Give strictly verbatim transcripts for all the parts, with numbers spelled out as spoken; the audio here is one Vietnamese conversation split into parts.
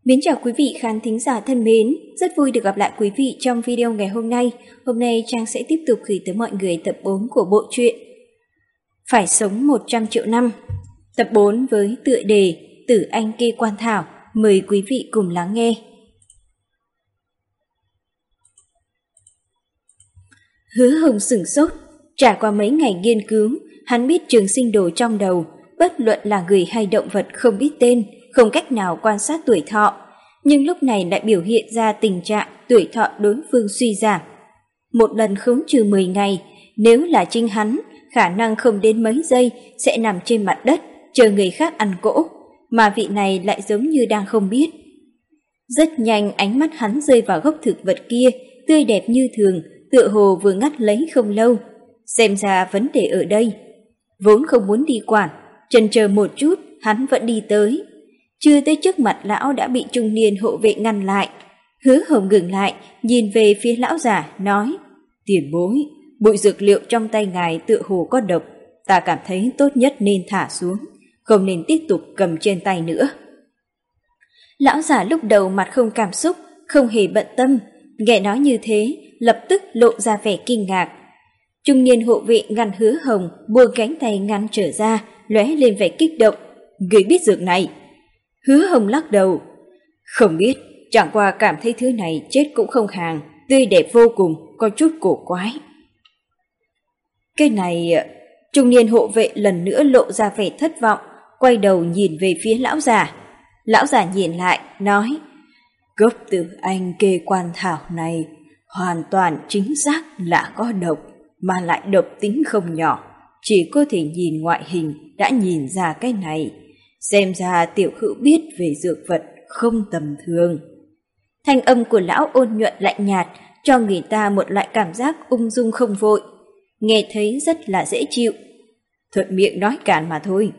Mến chào quý vị khán thính giả thân mến, rất vui được gặp lại quý vị trong video ngày hôm nay. Hôm nay Trang sẽ tiếp tục gửi tới mọi người tập bốn của bộ truyện Phải sống một trăm triệu năm. Tập bốn với tựa đề Tử Anh Kê Quan Thảo, mời quý vị cùng lắng nghe. Hứa Hồng sửng sốt, trải qua mấy ngày nghiên cứu, hắn biết trường sinh đồ trong đầu, bất luận là người hay động vật không biết tên, không cách nào quan sát tuổi thọ, nhưng lúc này lại biểu hiện ra tình trạng tuổi thọ đối phương suy giảm. Một lần khống trừ mười ngày, nếu là chính hắn, khả năng không đến mấy giây sẽ nằm trên mặt đất, chờ người khác ăn cỗ, mà vị này lại giống như đang không biết. Rất nhanh ánh mắt hắn rơi vào gốc thực vật kia, tươi đẹp như thường, tựa hồ vừa ngắt lấy không lâu. Xem ra vấn đề ở đây. Vốn không muốn đi quản, chần chờ một chút, hắn vẫn đi tới. Chưa tới trước mặt lão đã bị trung niên hộ vệ ngăn lại. Hứa Hồng ngừng lại, nhìn về phía lão già, nói: "Tiền bối, bụi dược liệu trong tay ngài tựa hồ có độc, ta cảm thấy tốt nhất nên thả xuống, không nên tiếp tục cầm trên tay nữa." Lão già lúc đầu mặt không cảm xúc, không hề bận tâm, nghe nói như thế, lập tức lộ ra vẻ kinh ngạc. Trung niên hộ vệ ngăn Hứa Hồng, buông cánh tay ngăn trở ra, lóe lên vẻ kích động: "Người biết dược này?" Hứa Hồng lắc đầu: "Không biết, chẳng qua cảm thấy thứ này chết cũng không hàng, tươi đẹp vô cùng, có chút cổ quái." Cái này... Trung niên hộ vệ lần nữa lộ ra vẻ thất vọng, quay đầu nhìn về phía lão già. Lão già nhìn lại, nói: "Gốc Tử Anh Kê Quan Thảo này hoàn toàn chính xác là có độc, mà lại độc tính không nhỏ, chỉ có thể nhìn ngoại hình đã nhìn ra cái này. Xem ra tiểu hữu biết về dược vật không tầm thường." Thanh âm của lão ôn nhuận lạnh nhạt, cho người ta một loại cảm giác ung dung không vội, nghe thấy rất là dễ chịu. Thuận miệng nói cản mà thôi.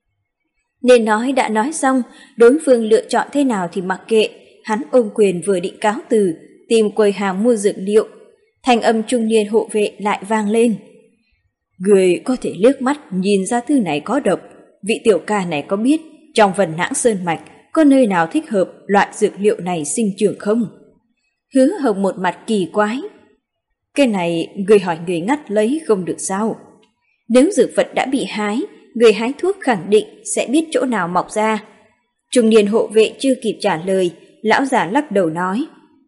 Nên nói đã nói xong, đối phương lựa chọn thế nào thì mặc kệ, hắn ôm quyền vừa định cáo từ, tìm quầy hàng mua dược liệu. Thanh âm trung niên hộ vệ lại vang lên: "Người có thể liếc mắt nhìn ra thứ này có độc, vị tiểu ca này có biết trong Vân Nãng Sơn Mạch có nơi nào thích hợp loại dược liệu này sinh trưởng không?" Hứa Hồng một mặt kỳ quái: "Cái này người hỏi người ngắt lấy không được sao? Nếu dược vật đã bị hái, người hái thuốc khẳng định sẽ biết chỗ nào mọc ra." Trung niên hộ vệ chưa kịp trả lời, lão già lắc đầu nói: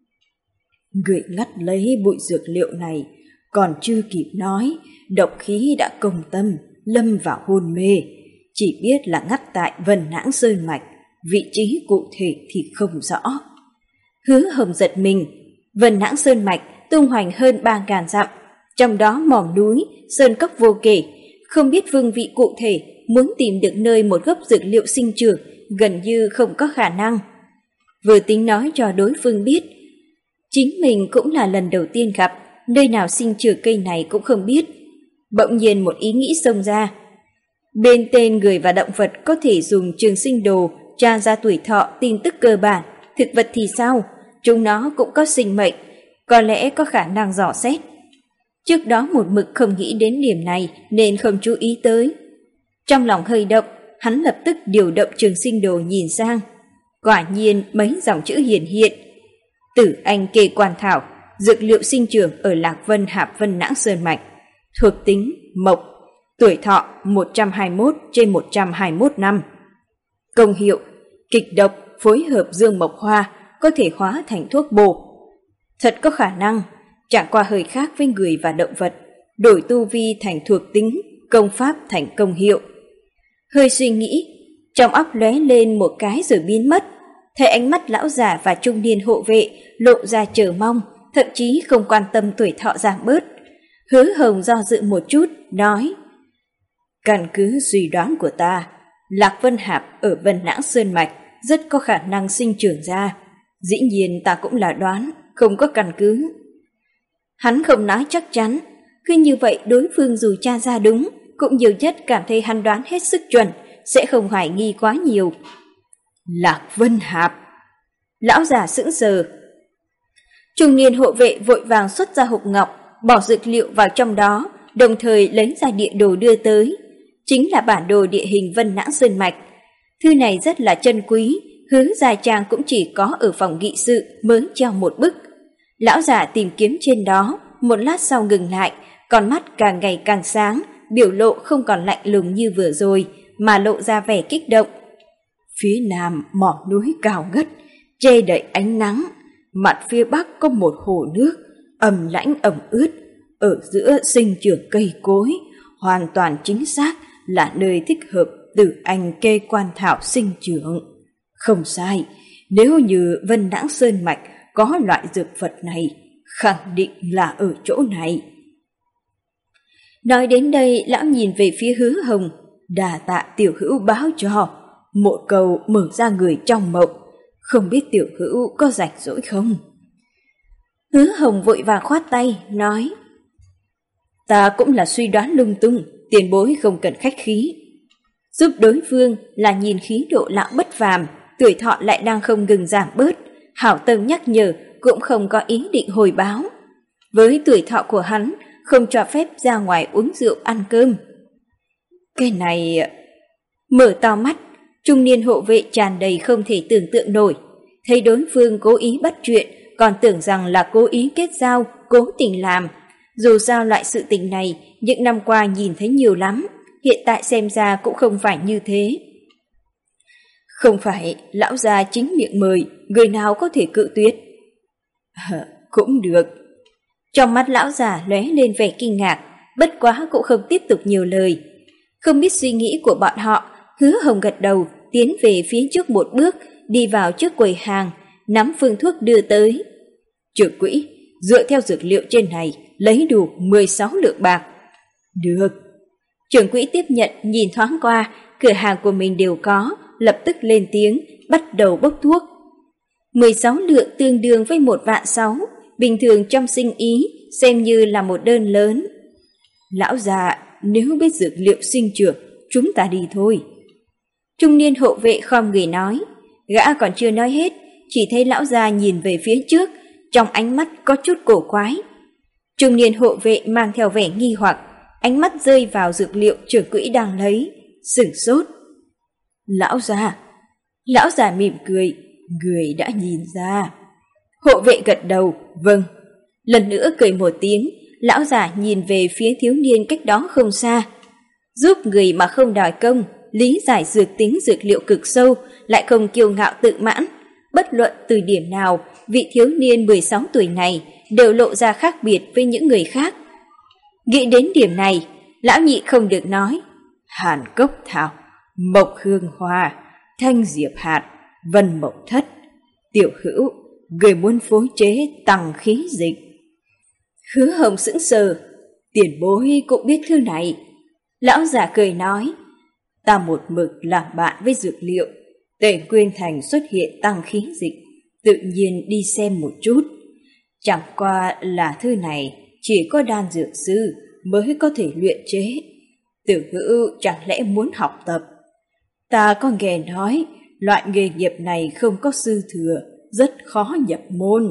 "Người ngắt lấy bụi dược liệu này, còn chưa kịp nói, độc khí đã công tâm, lâm vào hôn mê. Chỉ biết là ngắt tại Vân Nãng Sơn Mạch, vị trí cụ thể thì không rõ." Hứa Hồng giật mình. Vân Nãng Sơn Mạch tung hoành hơn ba ngàn dặm, trong đó mỏm núi, sơn cốc vô kể, không biết phương vị cụ thể, muốn tìm được nơi một gốc dược liệu sinh trưởng gần như không có khả năng. Vừa tính nói cho đối phương biết, chính mình cũng là lần đầu tiên gặp, nơi nào sinh trưởng cây này cũng không biết. Bỗng nhiên một ý nghĩ xông ra. Bên tên người và động vật có thể dùng trường sinh đồ tra ra tuổi thọ tin tức cơ bản, thực vật thì sao? Chúng nó cũng có sinh mệnh, có lẽ có khả năng dò xét. Trước đó một mực không nghĩ đến điểm này nên không chú ý tới. Trong lòng hơi động, hắn lập tức điều động trường sinh đồ nhìn sang. Quả nhiên mấy dòng chữ hiển hiện: Tử Anh Kê Quan Thảo, dược liệu sinh trưởng ở Lạc Vân Hạp Vân Nãng Sơn Mạch, thuộc tính mộc, tuổi thọ một trăm hai mươi mốt trên một trăm hai mươi mốt năm. Công hiệu: kịch độc phối hợp dương mộc hoa, có thể hóa thành thuốc bổ. Thật có khả năng, chẳng qua hơi khác với người và động vật, đổi tu vi thành thuộc tính, công pháp thành công hiệu. Hơi suy nghĩ, trong óc lóe lên một cái rồi biến mất. Thấy ánh mắt lão già và trung niên hộ vệ lộ ra chờ mong, thậm chí không quan tâm tuổi thọ giảm bớt. Hứa Hồng do dự một chút, nói: "Căn cứ suy đoán của ta, Lạc Vân Hạp ở Vân Nãng Sơn Mạch rất có khả năng sinh trưởng ra. Dĩ nhiên ta cũng là đoán, không có căn cứ." Hắn không nói chắc chắn, cứ như vậy đối phương dù tra ra đúng, cũng nhiều nhất cảm thấy hắn đoán hết sức chuẩn, sẽ không hoài nghi quá nhiều. Lạc Vân Hạp. Lão già sững sờ. Trung niên hộ vệ vội vàng xuất ra hộp ngọc, bỏ dược liệu vào trong đó, đồng thời lấy ra địa đồ đưa tới. Chính là bản đồ địa hình Vân Nãng Sơn Mạch. Thư này rất là chân quý, Hứa Gia Trang cũng chỉ có ở phòng nghị sự mới treo một bức. Lão già tìm kiếm trên đó, một lát sau ngừng lại, con mắt càng ngày càng sáng, biểu lộ không còn lạnh lùng như vừa rồi, mà lộ ra vẻ kích động. Phía nam mỏm núi cao ngất, che đậy ánh nắng, mặt phía bắc có một hồ nước, ẩm lãnh ẩm ướt, ở giữa sinh trưởng cây cối, hoàn toàn chính xác là nơi thích hợp Tử Anh kê quan thảo sinh trưởng. Không sai, nếu như Vân Đãng Sơn Mạch có loại dược vật này, khẳng định là ở chỗ này. Nói đến đây, lão nhìn về phía Hứa Hồng, đà tạ tiểu hữu báo cho, một câu mở ra người trong mộng, không biết tiểu hữu có rảnh rỗi không? Hứa Hồng vội vàng khoát tay, nói: Ta cũng là suy đoán lung tung, tiền bối không cần khách khí. Giúp đối phương là nhìn khí độ lão bất phàm, tuổi thọ lại đang không ngừng giảm bớt, hảo tâm nhắc nhở cũng không có ý định hồi báo. Với tuổi thọ của hắn, không cho phép ra ngoài uống rượu ăn cơm. Cái này... Mở to mắt, trung niên hộ vệ tràn đầy không thể tưởng tượng nổi. Thấy đối phương cố ý bắt chuyện, còn tưởng rằng là cố ý kết giao, cố tình làm. Dù sao loại sự tình này, những năm qua nhìn thấy nhiều lắm, hiện tại xem ra cũng không phải như thế. Không phải lão già chính miệng mời, người nào có thể cự tuyệt? À, cũng được. Trong mắt lão già lóe lên vẻ kinh ngạc, bất quá cũng không tiếp tục nhiều lời. Không biết suy nghĩ của bọn họ, Hứa Hồng gật đầu, tiến về phía trước một bước, đi vào trước quầy hàng, nắm phương thuốc đưa tới. Trưởng quỹ, dựa theo dược liệu trên này, lấy đủ mười sáu lượng bạc. Được. Trưởng quỹ tiếp nhận, nhìn thoáng qua, cửa hàng của mình đều có, lập tức lên tiếng, bắt đầu bốc thuốc. mười sáu lượng tương đương với một vạn sáu, bình thường trong sinh ý, xem như là một đơn lớn. Lão già, nếu biết dược liệu sinh trưởng, chúng ta đi thôi. Trung niên hộ vệ khom người nói, gã còn chưa nói hết, chỉ thấy lão già nhìn về phía trước, trong ánh mắt có chút cổ quái. Trung niên hộ vệ mang theo vẻ nghi hoặc, ánh mắt rơi vào dược liệu trưởng quỹ đang lấy, sửng sốt. Lão già, lão già mỉm cười, người đã nhìn ra. Hộ vệ gật đầu, vâng. Lần nữa cười một tiếng, lão già nhìn về phía thiếu niên cách đó không xa. Giúp người mà không đòi công, lý giải dược tính dược liệu cực sâu, lại không kiêu ngạo tự mãn. Bất luận từ điểm nào, vị thiếu niên mười sáu tuổi này đều lộ ra khác biệt với những người khác. Nghĩ đến điểm này, lão nhị không được nói. Hàn cốc thảo, mộc hương hoa, thanh diệp hạt, vân mộc thất. Tiểu hữu, người muốn phối chế tăng khí dịch. Hứa Hồng sững sờ, tiền bối cũng biết thứ này. Lão già cười nói, ta một mực làm bạn với dược liệu. Tề Quyên Thành xuất hiện tăng khí dịch, tự nhiên đi xem một chút. Chẳng qua là thứ này chỉ có đan dược sư mới có thể luyện chế. Tiểu hữu chẳng lẽ muốn học tập? Ta có nghe nói loại nghề nghiệp này không có sư thừa, rất khó nhập môn.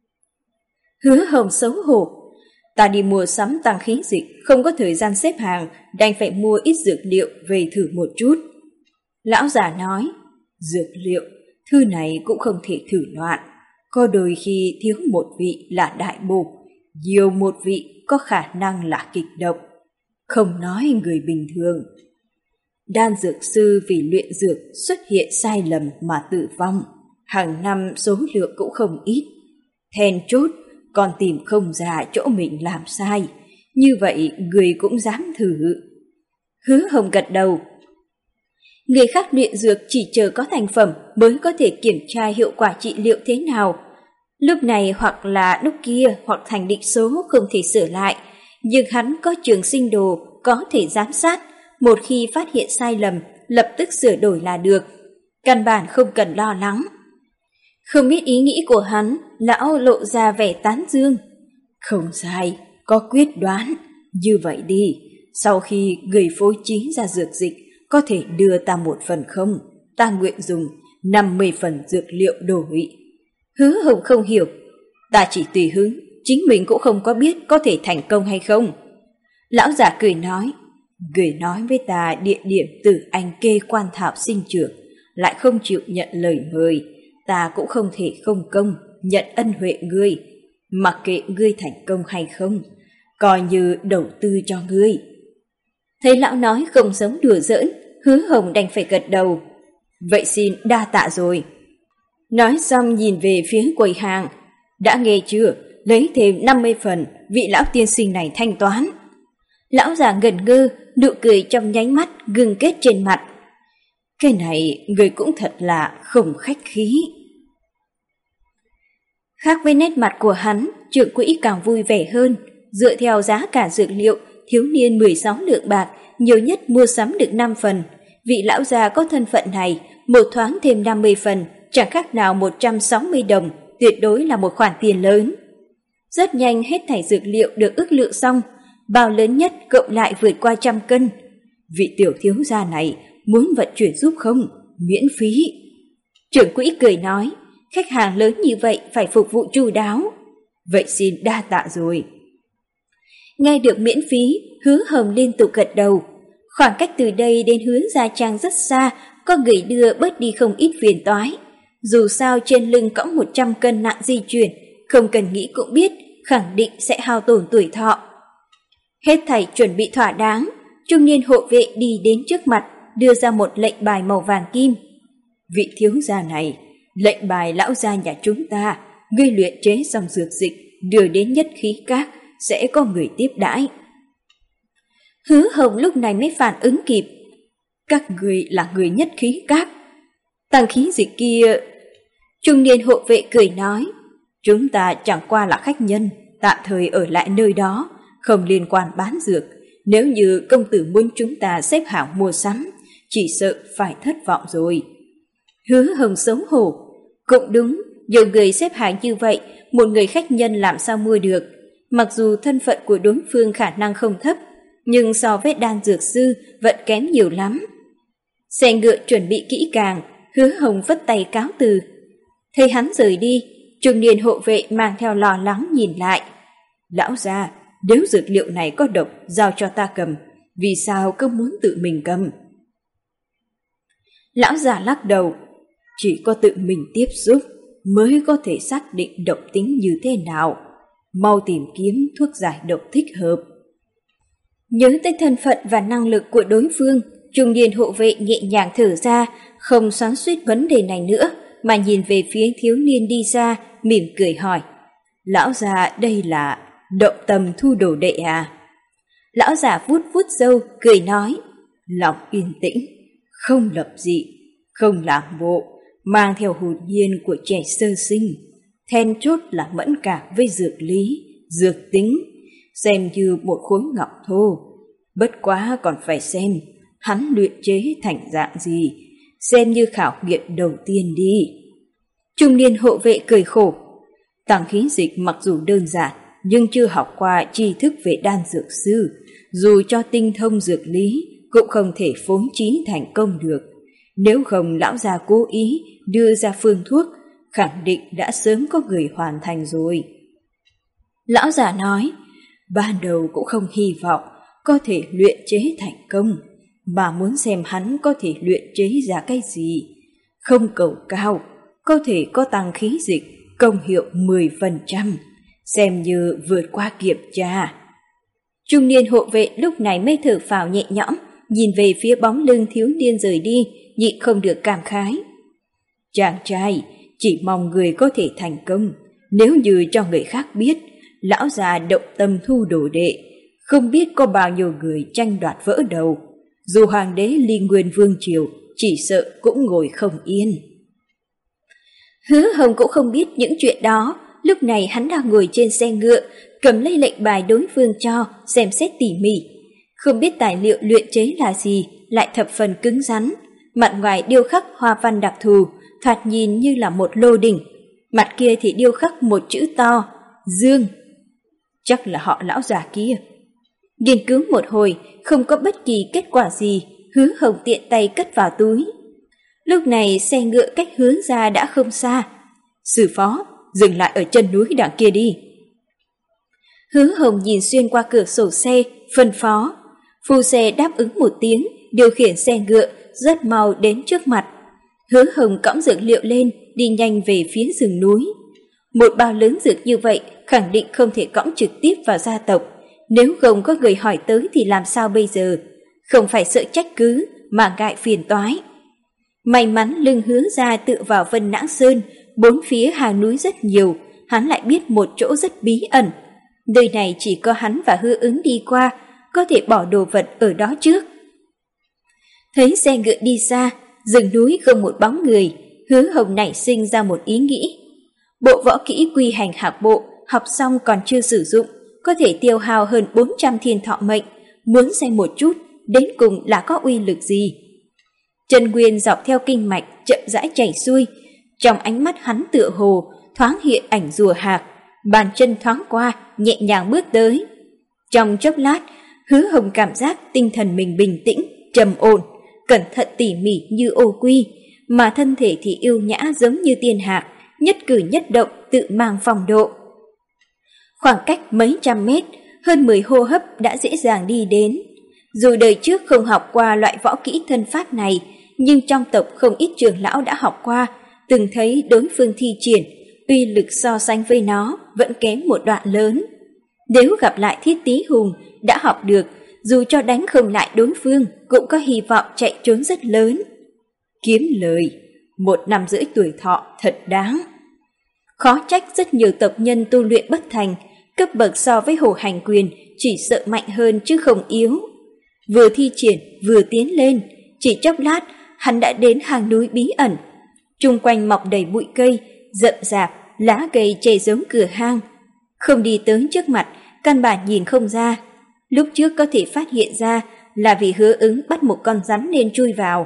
Hứa Hồng xấu hổ, ta đi mua sắm tăng khí dịch, không có thời gian xếp hàng, đành phải mua ít dược liệu về thử một chút. Lão già nói, dược liệu, thư này cũng không thể thử loạn, có đôi khi thiếu một vị là đại bổ, nhiều một vị có khả năng là kịch độc, không nói người bình thường. Đan dược sư vì luyện dược xuất hiện sai lầm mà tử vong, hàng năm số lượng cũng không ít. Then chốt còn tìm không ra chỗ mình làm sai, như vậy người cũng dám thử. Hứa Hồng gật đầu. Người khác luyện dược chỉ chờ có thành phẩm mới có thể kiểm tra hiệu quả trị liệu thế nào. Lúc này hoặc là lúc kia hoặc thành định số không thể sửa lại, nhưng hắn có trường sinh đồ có thể giám sát, một khi phát hiện sai lầm lập tức sửa đổi là được, căn bản không cần lo lắng. Không biết ý nghĩ của hắn, lão lộ ra vẻ tán dương. Không sai, có quyết đoán. Như vậy đi, sau khi người phối trí ra dược dịch, có thể đưa ta một phần không? Ta nguyện dùng năm mươi phần dược liệu đổi. Hứa Hồng không hiểu, ta chỉ tùy hứng, chính mình cũng không có biết có thể thành công hay không. Lão già cười nói, người nói với ta địa điểm Tử Anh kê quan thảo sinh trưởng lại không chịu nhận lời mời, ta cũng không thể không công nhận ân huệ ngươi, mặc kệ ngươi thành công hay không, coi như đầu tư cho ngươi. Thấy lão nói không giống đùa giỡn, Hứa Hồng đành phải gật đầu. Vậy xin đa tạ rồi. Nói xong nhìn về phía quầy hàng. Đã nghe chưa, lấy thêm năm mươi phần, vị lão tiên sinh này thanh toán. Lão già ngẩn ngơ, nụ cười trong nháy mắt ngưng kết trên mặt. Cái này người cũng thật là không khách khí. Khác với nét mặt của hắn, trưởng quỹ càng vui vẻ hơn. Dựa theo giá cả dược liệu, thiếu niên mười sáu lượng bạc, nhiều nhất mua sắm được năm phần. Vị lão già có thân phận này, một thoáng thêm năm mươi phần, chẳng khác nào một trăm sáu mươi đồng, tuyệt đối là một khoản tiền lớn. Rất nhanh hết thảy dược liệu được ước lượng xong, bao lớn nhất cộng lại vượt qua trăm cân. Vị tiểu thiếu gia này muốn vận chuyển giúp không? Miễn phí. Trưởng quỹ cười nói, khách hàng lớn như vậy phải phục vụ chu đáo. Vậy xin đa tạ rồi. Nghe được miễn phí, Hứa Hồng liên tục gật đầu. Khoảng cách từ đây đến Hứa Gia Trang rất xa, có người đưa bớt đi không ít phiền toái. Dù sao trên lưng cõng một trăm cân nặng di chuyển, không cần nghĩ cũng biết, khẳng định sẽ hao tổn tuổi thọ. Hết thảy chuẩn bị thỏa đáng, trung niên hộ vệ đi đến trước mặt, đưa ra một lệnh bài màu vàng kim. Vị thiếu gia này, lệnh bài lão gia nhà chúng ta, ngươi luyện chế xong dược dịch, đưa đến Nhất Khí Các, sẽ có người tiếp đãi. Hứa Hồng lúc này mới phản ứng kịp. Các người là người Nhất Khí Các. Tăng khí dịch kia... Trung niên hộ vệ cười nói, chúng ta chẳng qua là khách nhân, tạm thời ở lại nơi đó, không liên quan bán dược. Nếu như công tử muốn chúng ta xếp hàng mua sắm, chỉ sợ phải thất vọng rồi. Hứa Hồng xấu hổ. Cũng đúng, nhiều người xếp hàng như vậy, một người khách nhân làm sao mua được. Mặc dù thân phận của đối phương khả năng không thấp, nhưng so với đan dược sư vẫn kém nhiều lắm. Xe ngựa chuẩn bị kỹ càng, Hứa Hồng vất tay cáo từ. Thấy hắn rời đi, trung niên hộ vệ mang theo lo lắng nhìn lại. Lão gia, nếu dược liệu này có độc, giao cho ta cầm, vì sao cứ muốn tự mình cầm? Lão già lắc đầu, chỉ có tự mình tiếp xúc mới có thể xác định độc tính như thế nào. Mau tìm kiếm thuốc giải độc thích hợp. Nhớ tới thân phận và năng lực của đối phương, trung niên hộ vệ nhẹ nhàng thở ra, không xoắn xuýt vấn đề này nữa, mà nhìn về phía thiếu niên đi xa, mỉm cười hỏi. Lão già, đây là động tâm thu đồ đệ à? Lão già vuốt vuốt râu, cười nói, lòng yên tĩnh, không lập dị, không làm bộ, mang theo hồn nhiên của trẻ sơ sinh. Then chốt là mẫn cảm với dược lý, dược tính, xem như một khối ngọc thô. Bất quá còn phải xem hắn luyện chế thành dạng gì, xem như khảo nghiệm đầu tiên đi. Trung niên hộ vệ cười khổ. Tăng khí dịch mặc dù đơn giản, nhưng chưa học qua tri thức về đan dược sư, dù cho tinh thông dược lý cũng không thể phối trí thành công được. Nếu không lão già cố ý đưa ra phương thuốc, khẳng định đã sớm có người hoàn thành rồi. Lão già nói, ban đầu cũng không hy vọng có thể luyện chế thành công, mà muốn xem hắn có thể luyện chế ra cái gì. Không cầu cao, có thể có tăng khí dịch, công hiệu mười phần trăm, xem như vượt qua kiểm tra. Trung niên hộ vệ lúc này mới thở phào nhẹ nhõm, nhìn về phía bóng lưng thiếu niên rời đi, nhịn không được cảm khái. Chàng trai, chỉ mong người có thể thành công, nếu như cho người khác biết, lão già động tâm thu đồ đệ, không biết có bao nhiêu người tranh đoạt vỡ đầu. Dù hoàng đế Ly Nguyên Vương Triều chỉ sợ cũng ngồi không yên. Hứa Hồng cũng không biết những chuyện đó, lúc này hắn đang ngồi trên xe ngựa, cầm lấy lệnh bài đối phương cho, xem xét tỉ mỉ. Không biết tài liệu luyện chế là gì, lại thập phần cứng rắn. Mặt ngoài điêu khắc hoa văn đặc thù, thoạt nhìn như là một lô đỉnh. Mặt kia thì điêu khắc một chữ to, Dương. Chắc là họ lão già kia. Nghiên cứu một hồi, không có bất kỳ kết quả gì, Hứa Hồng tiện tay cất vào túi. Lúc này xe ngựa cách Hứa ra đã không xa. Sư phó, dừng lại ở chân núi đằng kia đi. Hứa Hồng nhìn xuyên qua cửa sổ xe, phân phó. Phu xe đáp ứng một tiếng, điều khiển xe ngựa rất mau đến trước mặt. Hứa Hồng cõng dược liệu lên, đi nhanh về phía rừng núi. Một bao lớn dược như vậy khẳng định không thể cõng trực tiếp vào gia tộc. Nếu không có người hỏi tới thì làm sao bây giờ? Không phải sợ trách cứ mà ngại phiền toái. May mắn lưng Hứa ra tự vào Vân Nã Sơn, bốn phía hàng núi rất nhiều, hắn lại biết một chỗ rất bí ẩn. Nơi này chỉ có hắn và Hứa Ứng đi qua, có thể bỏ đồ vật ở đó trước. Thấy xe ngựa đi xa, rừng núi không một bóng người, Hứa Hồng nảy sinh ra một ý nghĩ. Bộ võ kỹ Quy Hành Hạc Bộ học xong còn chưa sử dụng, có thể tiêu hao hơn bốn trăm thiên thọ mệnh, muốn xem một chút đến cùng là có uy lực gì. Chân nguyên dọc theo kinh mạch chậm rãi chảy xuôi, trong ánh mắt hắn tựa hồ thoáng hiện ảnh rùa hạc, bàn chân thoáng qua, nhẹ nhàng bước tới. Trong chốc lát, Hứa Hồng cảm giác tinh thần mình bình tĩnh, trầm ổn, cẩn thận tỉ mỉ như ô quy, mà thân thể thì yêu nhã giống như tiên hạc, nhất cử nhất động tự mang phong độ. Khoảng cách mấy trăm mét, hơn mười hô hấp đã dễ dàng đi đến. Dù đời trước không học qua loại võ kỹ thân pháp này, nhưng trong tộc không ít trưởng lão đã học qua, từng thấy đối phương thi triển, uy lực so sánh với nó vẫn kém một đoạn lớn. Nếu gặp lại Thiết Tý Hùng đã học được, dù cho đánh không lại đối phương cũng có hy vọng chạy trốn rất lớn. Kiếm lời, một năm rưỡi tuổi thọ thật đáng. Khó trách rất nhiều tộc nhân tu luyện bất thành, cấp bậc so với Hồ Hành Quyền chỉ sợ mạnh hơn chứ không yếu. Vừa thi triển vừa tiến lên, chỉ chốc lát hắn đã đến hang núi bí ẩn. Chung quanh mọc đầy bụi cây, rậm rạp, lá cây che giấu cửa hang. Không đi tới trước mặt, căn bản nhìn không ra. Lúc trước có thể phát hiện ra là vì Hứa Ứng bắt một con rắn nên chui vào.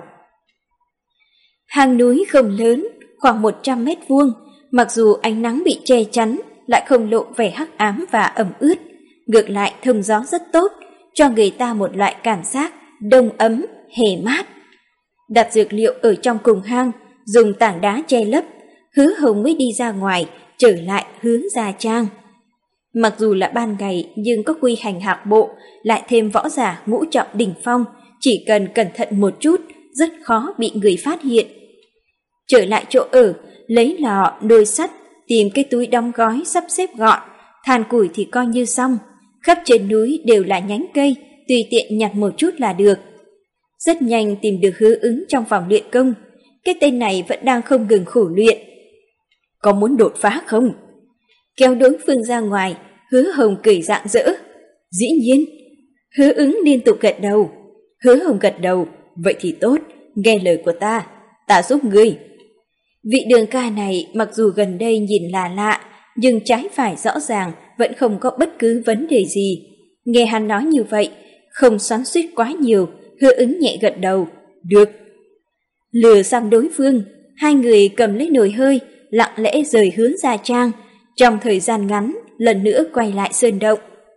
Hang núi không lớn, khoảng một trăm mét vuông, mặc dù ánh nắng bị che chắn, lại không lộ vẻ hắc ám và ẩm ướt. Ngược lại thông gió rất tốt, cho người ta một loại cảm giác đông ấm, hè mát. Đặt dược liệu ở trong cùng hang, dùng tảng đá che lấp, Hứa Hồng mới đi ra ngoài, trở lại Hứa Gia Trang. Mặc dù là ban ngày nhưng có Quy Hành Hạc Bộ, lại thêm võ giả ngũ trọng đỉnh phong, chỉ cần cẩn thận một chút, rất khó bị người phát hiện. Trở lại chỗ ở, lấy lò, nồi sắt, tìm cái túi đóng gói sắp xếp gọn, than củi thì coi như xong. Khắp trên núi đều là nhánh cây, tùy tiện nhặt một chút là được. Rất nhanh tìm được Hứa Ứng trong phòng luyện công, cái tên này vẫn đang không ngừng khổ luyện. Có muốn đột phá không? Kéo đối phương ra ngoài, Hứa Hồng cười rạng rỡ. Dĩ nhiên. Hứa Ứng liên tục gật đầu. Hứa Hồng gật đầu, vậy thì tốt, nghe lời của ta, ta giúp ngươi. Vị Đường ca này mặc dù gần đây nhìn là lạ, nhưng trái phải rõ ràng, vẫn không có bất cứ vấn đề gì. Nghe hắn nói như vậy, không xoắn xuýt quá nhiều, Hứa Ứng nhẹ gật đầu. Được. Lừa xong đối phương, hai người cầm lấy nồi hơi, lặng lẽ rời Hứa Gia Trang. Trong thời gian ngắn, lần nữa quay lại sơn động.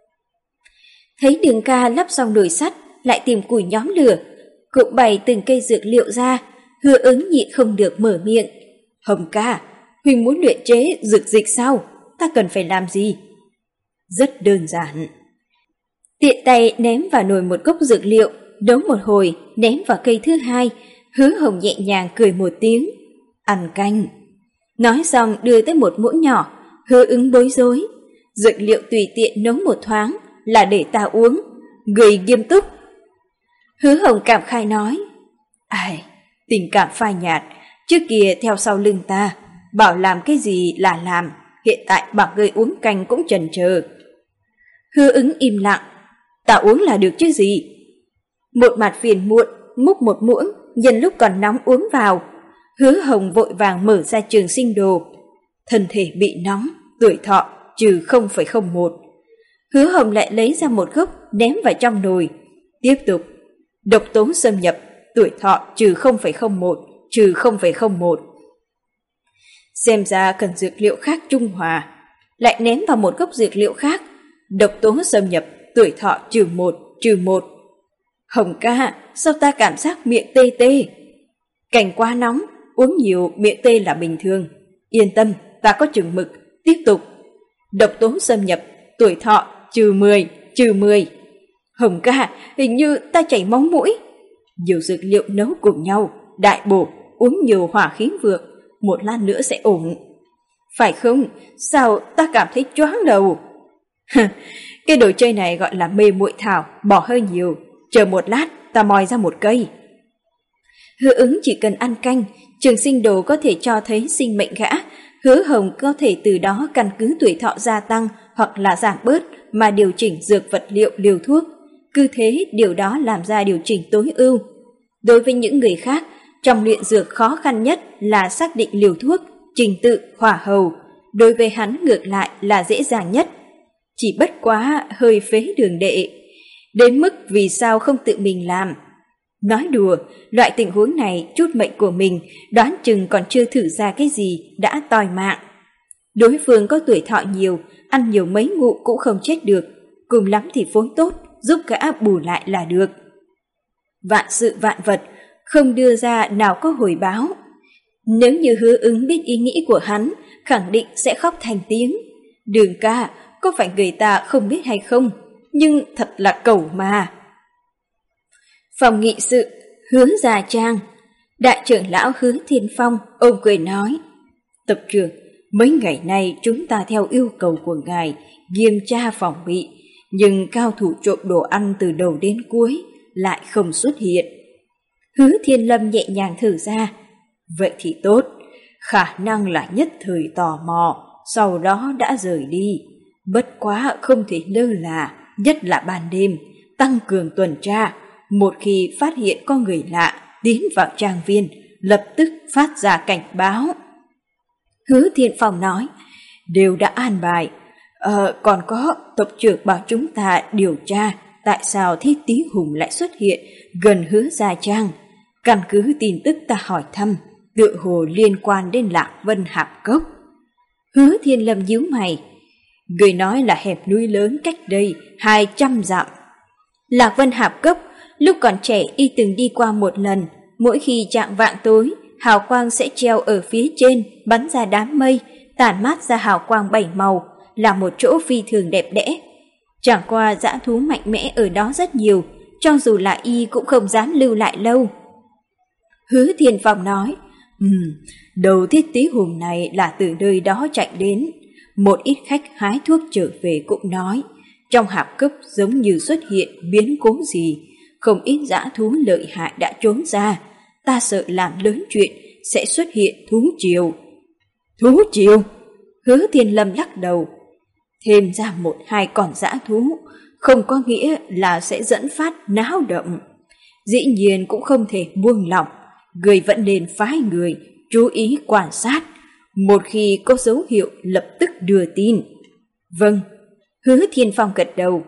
Thấy Đường ca lắp xong nồi sắt, lại tìm củi nhóm lửa, cũng bày từng cây dược liệu ra. Hứa Ứng nhịn không được mở miệng. Hồng ca, Huỳnh muốn luyện chế dược dịch sao? Ta cần phải làm gì? Rất đơn giản. Tiện tay ném vào nồi một cốc dược liệu, nấu một hồi, ném vào cây thứ hai. Hứa Hồng nhẹ nhàng cười một tiếng. Ăn canh. Nói xong đưa tới một muỗng nhỏ. Hứa Ứng bối rối. Dược liệu tùy tiện nấu một thoáng là để ta uống. Người nghiêm túc. Hứa Hồng cảm khai nói. Ai, tình cảm phai nhạt. Trước kia theo sau lưng ta, bảo làm cái gì là làm, hiện tại bảo người uống canh cũng chần chờ. Hứa Ứng im lặng. Ta uống là được chứ gì? Một mặt phiền muộn, múc một muỗng, nhân lúc còn nóng uống vào. Hứa Hồng vội vàng mở ra trường sinh đồ. Thân thể bị nóng, tuổi thọ trừ không phẩy không một. Hứa Hồng lại lấy ra một gốc ném vào trong nồi. Tiếp tục. Độc tố xâm nhập, tuổi thọ trừ không phẩy không một, trừ không phẩy không một. Xem ra cần dược liệu khác trung hòa. Lại ném vào một gốc dược liệu khác. Độc tố xâm nhập, tuổi thọ trừ một, trừ một. Hồng ca, sao ta cảm giác miệng tê tê? Cảnh quá nóng, uống nhiều miệng tê là bình thường. Yên tâm, ta có chừng mực. Tiếp tục. Độc tố xâm nhập, tuổi thọ trừ mười, trừ mười. Hồng ca, hình như ta chảy máu mũi. Nhiều dược liệu nấu cùng nhau, đại bổ, uống nhiều hỏa khí vượng, một lát nữa sẽ ổn. Phải không? Sao ta cảm thấy choáng đầu? Cái đồ chơi này gọi là mê muội thảo, bỏ hơi nhiều. Chờ một lát, ta moi ra một cây. Hứa Ứng chỉ cần ăn canh, Trường Sinh Đồ có thể cho thấy sinh mệnh gã. Hứa Hồng có thể từ đó căn cứ tuổi thọ gia tăng hoặc là giảm bớt mà điều chỉnh dược vật liệu liều thuốc. Cứ thế điều đó làm ra điều chỉnh tối ưu. Đối với những người khác, trong luyện dược khó khăn nhất là xác định liều thuốc, trình tự, hỏa hầu. Đối với hắn ngược lại là dễ dàng nhất. Chỉ bất quá hơi phế Đường đệ. Đến mức vì sao không tự mình làm. Nói đùa, loại tình huống này chút mệnh của mình đoán chừng còn chưa thử ra cái gì đã toi mạng. Đối phương có tuổi thọ nhiều, ăn nhiều mấy ngụ cũng không chết được. Cùng lắm thì phối tốt, giúp gã bù lại là được. Vạn sự vạn vật, không đưa ra nào có hồi báo. Nếu như Hứa Ứng biết ý nghĩ của hắn, khẳng định sẽ khóc thành tiếng. Đường ca, có phải người ta không biết hay không? Nhưng thật là cẩu mà. Phòng nghị sự, Hứa Già Trang. Đại trưởng lão Hứa Thiên Phong ôm quyền nói: Tập trưởng, mấy ngày nay chúng ta theo yêu cầu của ngài nghiêm tra phòng bị, nhưng cao thủ trộm đồ ăn từ đầu đến cuối lại không xuất hiện. Hứa Thiên Lâm nhẹ nhàng thở ra: Vậy thì tốt, khả năng là nhất thời tò mò, sau đó đã rời đi. Bất quá không thể lơ là, nhất là ban đêm, tăng cường tuần tra. Một khi phát hiện có người lạ tiến vào trang viên, lập tức phát ra cảnh báo. Hứa Thiên Phong nói: Đều đã an bài. Ờ, còn có tộc trưởng bảo chúng ta điều tra tại sao Thiết Tý Hùng lại xuất hiện gần Hứa Gia Trang. Căn cứ tin tức ta hỏi thăm, tựa hồ liên quan đến Lạc Vân Hạp Cốc. Hứa Thiên Lâm nhíu mày: Người nói là hẻm núi lớn cách đây hai trăm dặm. Lạc Vân Hạp Cốc, lúc còn trẻ y từng đi qua một lần. Mỗi khi chạng vạng tối, hào quang sẽ treo ở phía trên, bắn ra đám mây, tản mát ra hào quang bảy màu, là một chỗ phi thường đẹp đẽ. Chẳng qua dã thú mạnh mẽ ở đó rất nhiều, cho dù là y cũng không dám lưu lại lâu. Hứa Thiên Phong nói: Ừm, đầu Thiết Tý Hùng này là từ nơi đó chạy đến. Một ít khách hái thuốc trở về cũng nói, trong hạp cốc giống như xuất hiện biến cố gì, không ít dã thú lợi hại đã trốn ra. Ta sợ làm lớn chuyện sẽ xuất hiện thú triều. Thú triều? Hứa Thiên Lâm lắc đầu. Thêm ra một hai con dã thú, không có nghĩa là sẽ dẫn phát náo động. Dĩ nhiên cũng không thể buông lỏng, người vẫn nên phái người chú ý quan sát. Một khi có dấu hiệu lập tức đưa tin. Vâng, Hứa Thiên Phong gật đầu.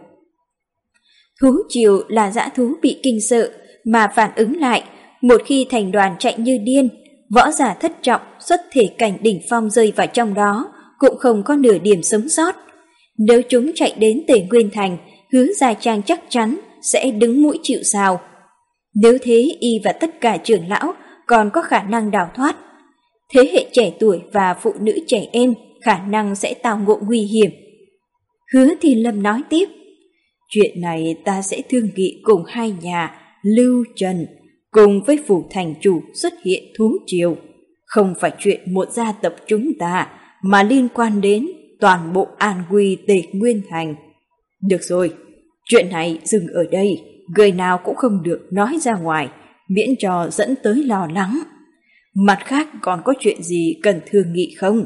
Thú triều là dã thú bị kinh sợ mà phản ứng lại, một khi thành đoàn chạy như điên, võ giả thất trọng xuất thể cảnh đỉnh phong rơi vào trong đó cũng không có nửa điểm sống sót. Nếu chúng chạy đến Tề Nguyên Thành, Hứa Gia Trang chắc chắn sẽ đứng mũi chịu sào. Nếu thế, y và tất cả trưởng lão còn có khả năng đào thoát. Thế hệ trẻ tuổi và phụ nữ trẻ em khả năng sẽ tao ngộ nguy hiểm. Hứa Thiên Lâm nói tiếp: Chuyện này ta sẽ thương nghị cùng hai nhà Lưu Trần, cùng với phủ thành chủ xuất hiện thú triều. Không phải chuyện một gia tộc chúng ta, mà liên quan đến toàn bộ an nguy Tề Nguyên Thành. Được rồi, chuyện này dừng ở đây, người nào cũng không được nói ra ngoài, miễn cho dẫn tới lo lắng. Mặt khác còn có chuyện gì cần thương nghị không?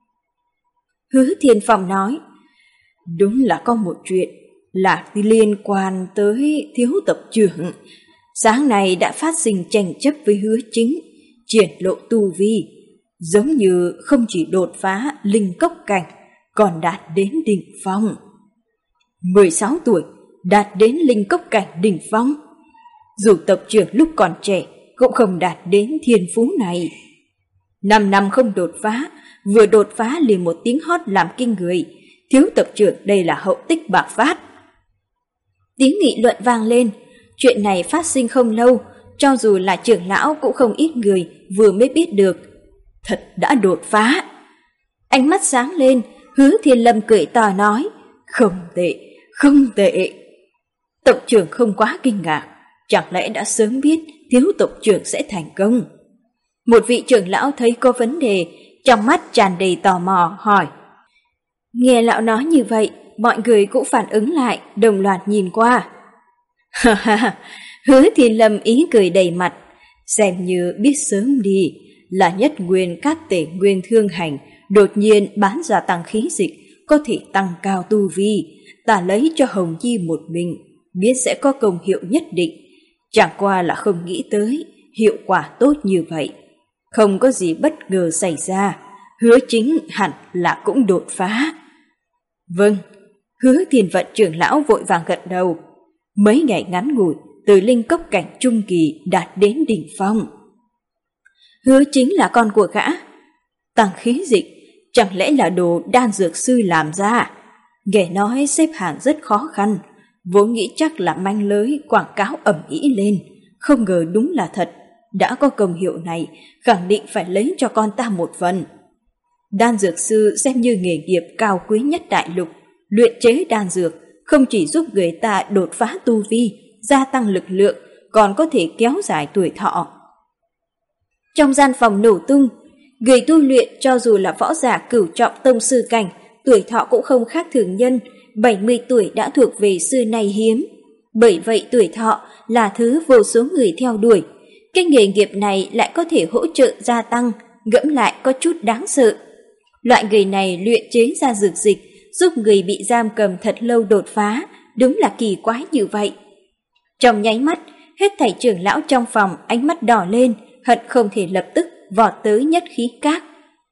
Hứa Thiên Phong nói: Đúng là có một chuyện là liên quan tới thiếu tộc trưởng. Sáng nay đã phát sinh tranh chấp với Hứa Chính, triển lộ tu vi, giống như không chỉ đột phá linh cốc cảnh, còn đạt đến đỉnh phong. mười sáu tuổi, đạt đến linh cốc cảnh đỉnh phong. Dù tộc trưởng lúc còn trẻ cũng không đạt đến thiên phú này. Năm năm không đột phá, vừa đột phá liền một tiếng hót làm kinh người. Thiếu tộc trưởng đây là hậu tích bạc phát. Tiếng nghị luận vang lên. Chuyện này phát sinh không lâu, cho dù là trưởng lão cũng không ít người vừa mới biết được. Thật đã đột phá. Ánh mắt sáng lên, Hứa Thiên Lâm cười to nói: Không tệ, không tệ. Tộc trưởng không quá kinh ngạc, chẳng lẽ đã sớm biết thiếu tộc trưởng sẽ thành công. Một vị trưởng lão thấy có vấn đề, trong mắt tràn đầy tò mò hỏi. Nghe lão nói như vậy, mọi người cũng phản ứng lại, đồng loạt nhìn qua. Ha ha, Hứa Thiên Lâm ý cười đầy mặt, xem như biết sớm đi, là nhất nguyên các tể nguyên thương hành, đột nhiên bán ra tăng khí dịch, có thể tăng cao tu vi, ta lấy cho Hồng Nhi một mình, biết sẽ có công hiệu nhất định, chẳng qua là không nghĩ tới hiệu quả tốt như vậy. Không có gì bất ngờ xảy ra, Hứa Chính hẳn là cũng đột phá. Vâng, Hứa Thiên Vận trưởng lão vội vàng gật đầu. Mấy ngày ngắn ngủi, từ linh cốc cảnh trung kỳ đạt đến đỉnh phong. Hứa Chính là con của gã. Tăng khí dịch, chẳng lẽ là đồ đan dược sư làm ra? Nghe nói xếp hàng rất khó khăn, vốn nghĩ chắc là manh lưới quảng cáo ầm ĩ lên, không ngờ đúng là thật. Đã có công hiệu này, khẳng định phải lấy cho con ta một phần. Đan dược sư xem như nghề nghiệp cao quý nhất đại lục, luyện chế đan dược không chỉ giúp người ta đột phá tu vi, gia tăng lực lượng, còn có thể kéo dài tuổi thọ. Trong gian phòng nổ tung, người tu luyện cho dù là võ giả cửu trọng tông sư cảnh, tuổi thọ cũng không khác thường nhân, bảy mươi tuổi đã thuộc về xưa nay hiếm. Bởi vậy tuổi thọ là thứ vô số người theo đuổi. Cái nghề nghiệp này lại có thể hỗ trợ gia tăng, ngẫm lại có chút đáng sợ. Loại người này luyện chế ra dược dịch, giúp người bị giam cầm thật lâu đột phá, đúng là kỳ quái như vậy. Trong nháy mắt, hết thảy trưởng lão trong phòng ánh mắt đỏ lên, hận không thể lập tức vọt tới nhất khí các.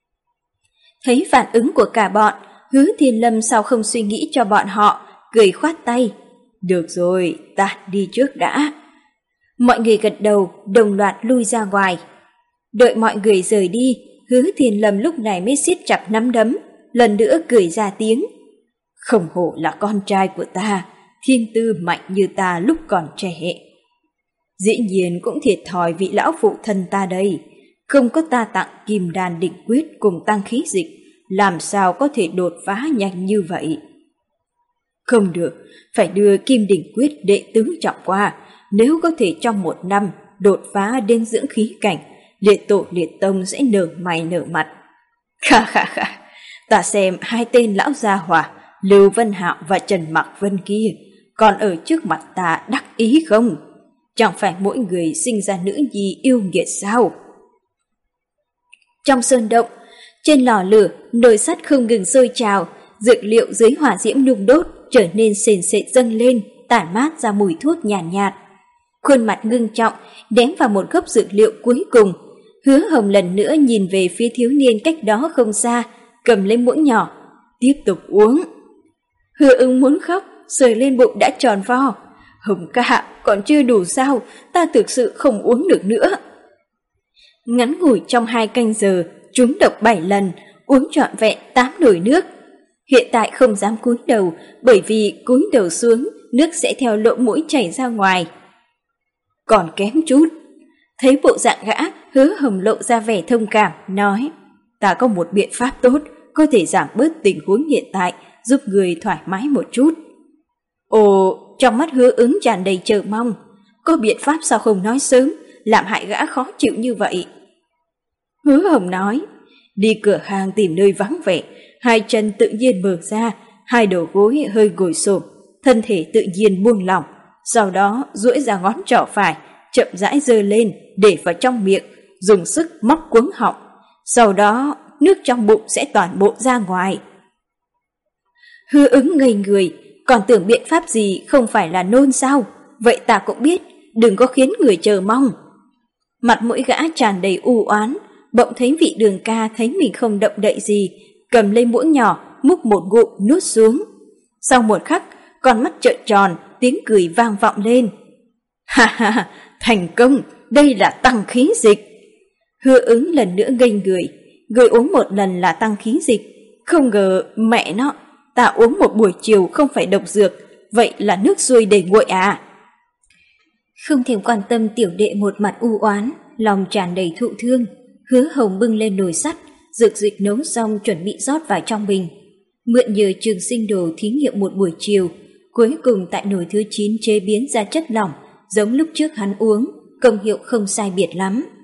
Thấy phản ứng của cả bọn, Hứa Thiên Lâm sao không suy nghĩ cho bọn họ, cười khoát tay. Được rồi, ta đi trước đã. Mọi người gật đầu, đồng loạt lui ra ngoài. Đợi mọi người rời đi, Hứa Thiên Lâm lúc này mới siết chặt nắm đấm, lần nữa cười ra tiếng. Không hổ là con trai của ta, thiên tư mạnh như ta lúc còn trẻ. Dĩ nhiên cũng thiệt thòi vị lão phụ thân ta đây, không có ta tặng kim đan định quyết cùng tăng khí dịch, làm sao có thể đột phá nhanh như vậy. Không được, phải đưa kim đỉnh quyết đệ tứ trọng qua, nếu có thể trong một năm đột phá đến dưỡng khí cảnh, liệt tổ liệt tông sẽ nở mày nở mặt. Kha kha kha, ta xem hai tên lão gia hỏa, Lưu Vân Hạo và Trần Mặc Vân kia, còn ở trước mặt ta đắc ý không? Chẳng phải mỗi người sinh ra nữ nhi yêu nghiệt sao? Trong sơn động, trên lò lửa, nồi sắt không ngừng sôi trào, dược liệu dưới hỏa diễm nung đốt trở nên sền sệt dâng lên, tản mát ra mùi thuốc nhàn nhạt, nhạt. Khuôn mặt ngưng trọng, đếm vào một gốc dược liệu cuối cùng. Hứa Hồng lần nữa nhìn về phía thiếu niên cách đó không xa, cầm lấy muỗng nhỏ, tiếp tục uống. Hứa Ưng muốn khóc, sờ lên bụng đã tròn vo. Hồng ca, còn chưa đủ sao, ta thực sự không uống được nữa. Ngắn ngủi trong hai canh giờ, trúng độc bảy lần, uống trọn vẹn tám nồi nước. Hiện tại không dám cúi đầu, bởi vì cúi đầu xuống, nước sẽ theo lỗ mũi chảy ra ngoài. Còn kém chút. Thấy bộ dạng gã, Hứa Hồng lộ ra vẻ thông cảm, nói, ta có một biện pháp tốt, có thể giảm bớt tình huống hiện tại, giúp người thoải mái một chút. Ồ, trong mắt Hứa Ứng tràn đầy chờ mong, có biện pháp sao không nói sớm, làm hại gã khó chịu như vậy. Hứa Hồng nói, đi cửa hàng tìm nơi vắng vẻ, hai chân tự nhiên mở ra, hai đầu gối hơi ngồi xổm, thân thể tự nhiên buông lỏng, sau đó duỗi ra ngón trỏ phải, chậm rãi giơ lên, để vào trong miệng, dùng sức móc cuống họng, sau đó nước trong bụng sẽ toàn bộ ra ngoài. Hứa Ứng ngây người, còn tưởng biện pháp gì không phải là nôn sao, vậy ta cũng biết, đừng có khiến người chờ mong. Mặt mũi gã tràn đầy u oán, bỗng thấy vị Đường ca thấy mình không động đậy gì, cầm lấy muỗng nhỏ, múc một ngụm nuốt xuống. Sau một khắc, con mắt trợn tròn, tiếng cười vang vọng lên. Ha ha, thành công, đây là tăng khí dịch. Hứa Ứng lần nữa ngây người, người uống một lần là tăng khí dịch, không ngờ mẹ nó, ta uống một buổi chiều không phải độc dược, vậy là nước xuôi để nguội à? Không thèm quan tâm tiểu đệ một mặt u oán, lòng tràn đầy thụ thương, Hứa Hồng bưng lên nồi sắt, dược dịch nấu xong chuẩn bị rót vào trong bình. Mượn nhờ Trường Sinh Đồ thí nghiệm một buổi chiều, cuối cùng tại nồi thứ chín chế biến ra chất lỏng, giống lúc trước hắn uống, công hiệu không sai biệt lắm.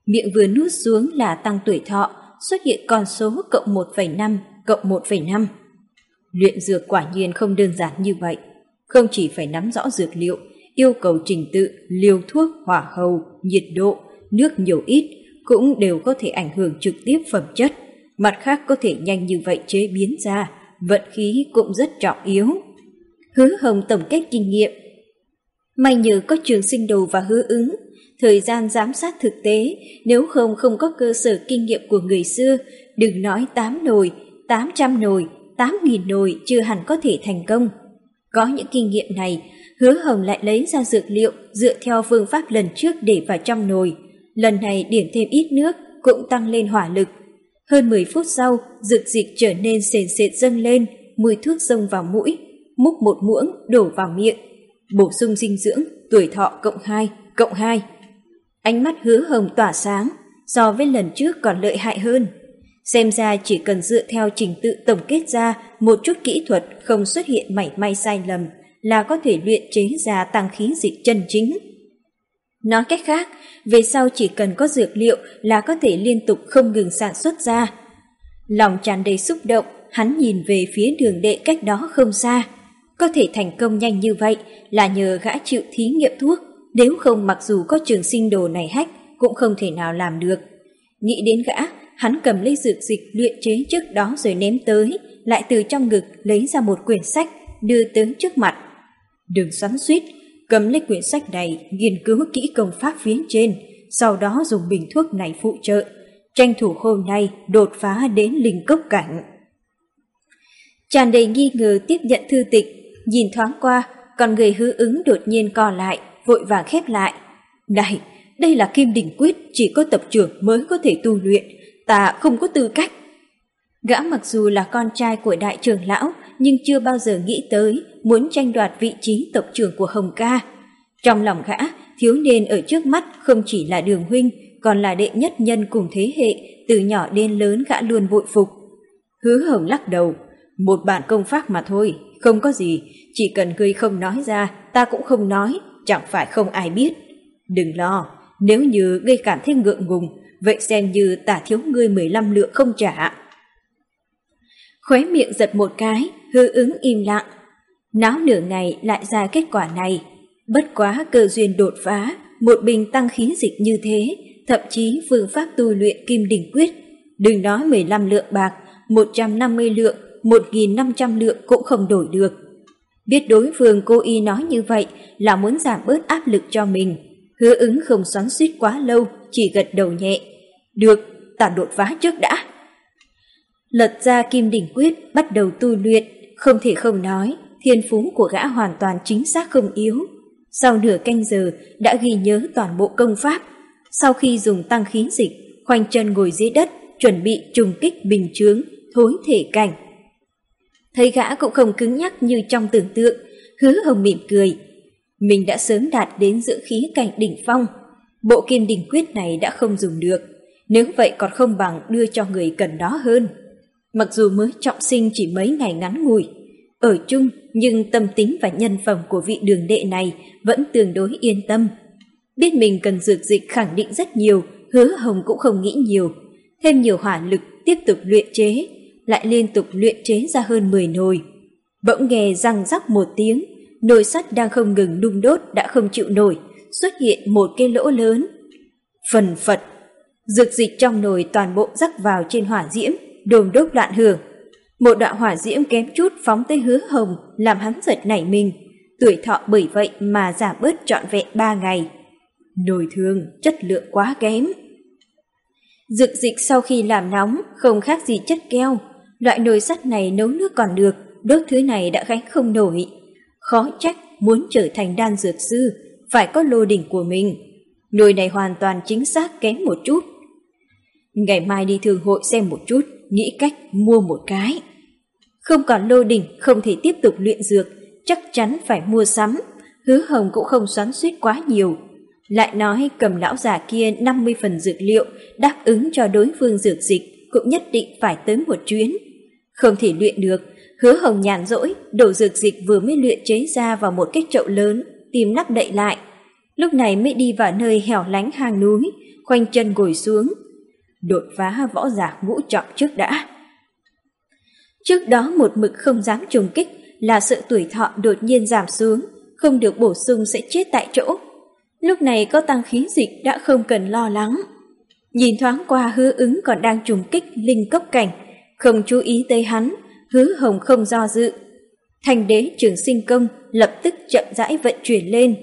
Miệng vừa nuốt xuống là tăng tuổi thọ, xuất hiện con số cộng một phẩy năm, cộng một phẩy năm. Luyện dược quả nhiên không đơn giản như vậy. Không chỉ phải nắm rõ dược liệu, yêu cầu trình tự, liều thuốc, hỏa hầu, nhiệt độ, nước nhiều ít cũng đều có thể ảnh hưởng trực tiếp phẩm chất. Mặt khác có thể nhanh như vậy chế biến ra, vận khí cũng rất trọng yếu. Hứa Hồng tổng kết kinh nghiệm. May nhờ có Trường Sinh Đồ và Hứa Ứng, thời gian giám sát thực tế, nếu không không có cơ sở kinh nghiệm của người xưa, đừng nói tám nồi, tám trăm nồi, tám nghìn nồi chưa hẳn có thể thành công. Có những kinh nghiệm này, Hứa Hồng lại lấy ra dược liệu dựa theo phương pháp lần trước để vào trong nồi. Lần này điểm thêm ít nước cũng tăng lên hỏa lực. Hơn mười phút sau, dược dịch trở nên sền sệt dâng lên, mùi thuốc xông vào mũi, múc một muỗng đổ vào miệng. Bổ sung dinh dưỡng, tuổi thọ cộng hai, cộng hai. Ánh mắt Hứa Hồng tỏa sáng, so với lần trước còn lợi hại hơn. Xem ra chỉ cần dựa theo trình tự tổng kết ra một chút kỹ thuật không xuất hiện mảy may sai lầm là có thể luyện chế ra tăng khí dịch chân chính. Nói cách khác, về sau chỉ cần có dược liệu là có thể liên tục không ngừng sản xuất ra. Lòng tràn đầy xúc động, hắn nhìn về phía đường đệ cách đó không xa. Có thể thành công nhanh như vậy là nhờ gã chịu thí nghiệm thuốc, nếu không mặc dù có Trường Sinh Đồ này hách cũng không thể nào làm được. Nghĩ đến gã, hắn cầm lấy dược dịch luyện chế trước đó rồi ném tới, lại từ trong ngực lấy ra một quyển sách đưa tới trước mặt. Đừng xoắn xuýt, cầm lấy quyển sách này nghiên cứu kỹ công pháp phía trên, sau đó dùng bình thuốc này phụ trợ, tranh thủ hôm nay đột phá đến linh cốc cảnh. Tràn đầy nghi ngờ tiếp nhận thư tịch, nhìn thoáng qua, còn người Hứa Ứng đột nhiên co lại, vội vàng khép lại. Này, đây là Kim Đỉnh Quyết, chỉ có tập trưởng mới có thể tu luyện, ta không có tư cách. Gã mặc dù là con trai của đại trưởng lão, nhưng chưa bao giờ nghĩ tới muốn tranh đoạt vị trí tộc trưởng của Hồng ca. Trong lòng gã, thiếu niên ở trước mắt không chỉ là Đường huynh, còn là đệ nhất nhân cùng thế hệ, từ nhỏ đến lớn gã luôn bội phục. Hứa Hồng lắc đầu, một bản công pháp mà thôi, không có gì, chỉ cần ngươi không nói ra, ta cũng không nói, chẳng phải không ai biết. Đừng lo, nếu như ngươi cảm thấy ngượng ngùng, vậy xem như ta thiếu ngươi mười lăm lượng không trả. Khóe miệng giật một cái, Hứa Ứng im lặng. Náo nửa ngày lại ra kết quả này. Bất quá cơ duyên đột phá, một bình tăng khí dịch như thế, thậm chí phương pháp tu luyện Kim Đỉnh Quyết. Đừng nói mười lăm lượng bạc, một trăm năm mươi lượng, một nghìn năm trăm lượng cũng không đổi được. Biết đối phương cố ý nói như vậy là muốn giảm bớt áp lực cho mình. Hứa Ứng không xoắn xuýt quá lâu, chỉ gật đầu nhẹ. Được, ta đột phá trước đã. Lật ra Kim Đỉnh Quyết, bắt đầu tu luyện. Không thể không nói, thiên phú của gã hoàn toàn chính xác không yếu. Sau nửa canh giờ đã ghi nhớ toàn bộ công pháp. Sau khi dùng tăng khí dịch, khoanh chân ngồi dưới đất, chuẩn bị trùng kích bình chướng, thối thể cảnh. Thấy gã cũng không cứng nhắc như trong tưởng tượng, Hứa Hồng mỉm cười. Mình đã sớm đạt đến dưỡng khí cảnh đỉnh phong. Bộ Kim Đỉnh Quyết này đã không dùng được, nếu vậy còn không bằng đưa cho người cần đó hơn. Mặc dù mới trọng sinh chỉ mấy ngày ngắn ngủi, ở chung nhưng tâm tính và nhân phẩm của vị đường đệ này vẫn tương đối yên tâm. Biết mình cần dược dịch khẳng định rất nhiều, Hứa Hồng cũng không nghĩ nhiều. Thêm nhiều hỏa lực tiếp tục luyện chế, lại liên tục luyện chế ra hơn mười nồi. Bỗng nghe răng rắc một tiếng, nồi sắt đang không ngừng đun đốt đã không chịu nổi, xuất hiện một cái lỗ lớn. Phần phật, dược dịch trong nồi toàn bộ rắc vào trên hỏa diễm, đồm đốt loạn hưởng. Một đoạn hỏa diễm kém chút phóng tới Hứa Hồng, làm hắn giật nảy mình. Tuổi thọ bởi vậy mà giảm bớt trọn vẹn ba ngày. Nồi thường, chất lượng quá kém. Dược dịch sau khi làm nóng không khác gì chất keo. Loại nồi sắt này nấu nước còn được, đốt thứ này đã gánh không nổi. Khó trách muốn trở thành đan dược sư, phải có lô đỉnh của mình. Nồi này hoàn toàn chính xác kém một chút. Ngày mai đi thương hội xem một chút, nghĩ cách mua một cái. Không còn lô đỉnh, không thể tiếp tục luyện dược, chắc chắn phải mua sắm. Hứa Hồng cũng không xoắn xuýt quá nhiều. Lại nói cầm lão già kia năm mươi phần dược liệu, đáp ứng cho đối phương dược dịch, cũng nhất định phải tới một chuyến. Không thể luyện được, Hứa Hồng nhàn rỗi, đổ dược dịch vừa mới luyện chế ra vào một cái chậu lớn, tìm nắp đậy lại. Lúc này mới đi vào nơi hẻo lánh hang núi, khoanh chân ngồi xuống. Đột phá võ giả ngũ trọng trước đã. Trước đó một mực không dám trùng kích là sợ tuổi thọ đột nhiên giảm xuống, không được bổ sung sẽ chết tại chỗ. Lúc này có tăng khí dịch đã không cần lo lắng. Nhìn thoáng qua Hứa Ứng còn đang trùng kích linh cốc cảnh, không chú ý tới hắn, Hứa Hồng không do dự. Thành đế trường sinh công lập tức chậm rãi vận chuyển lên.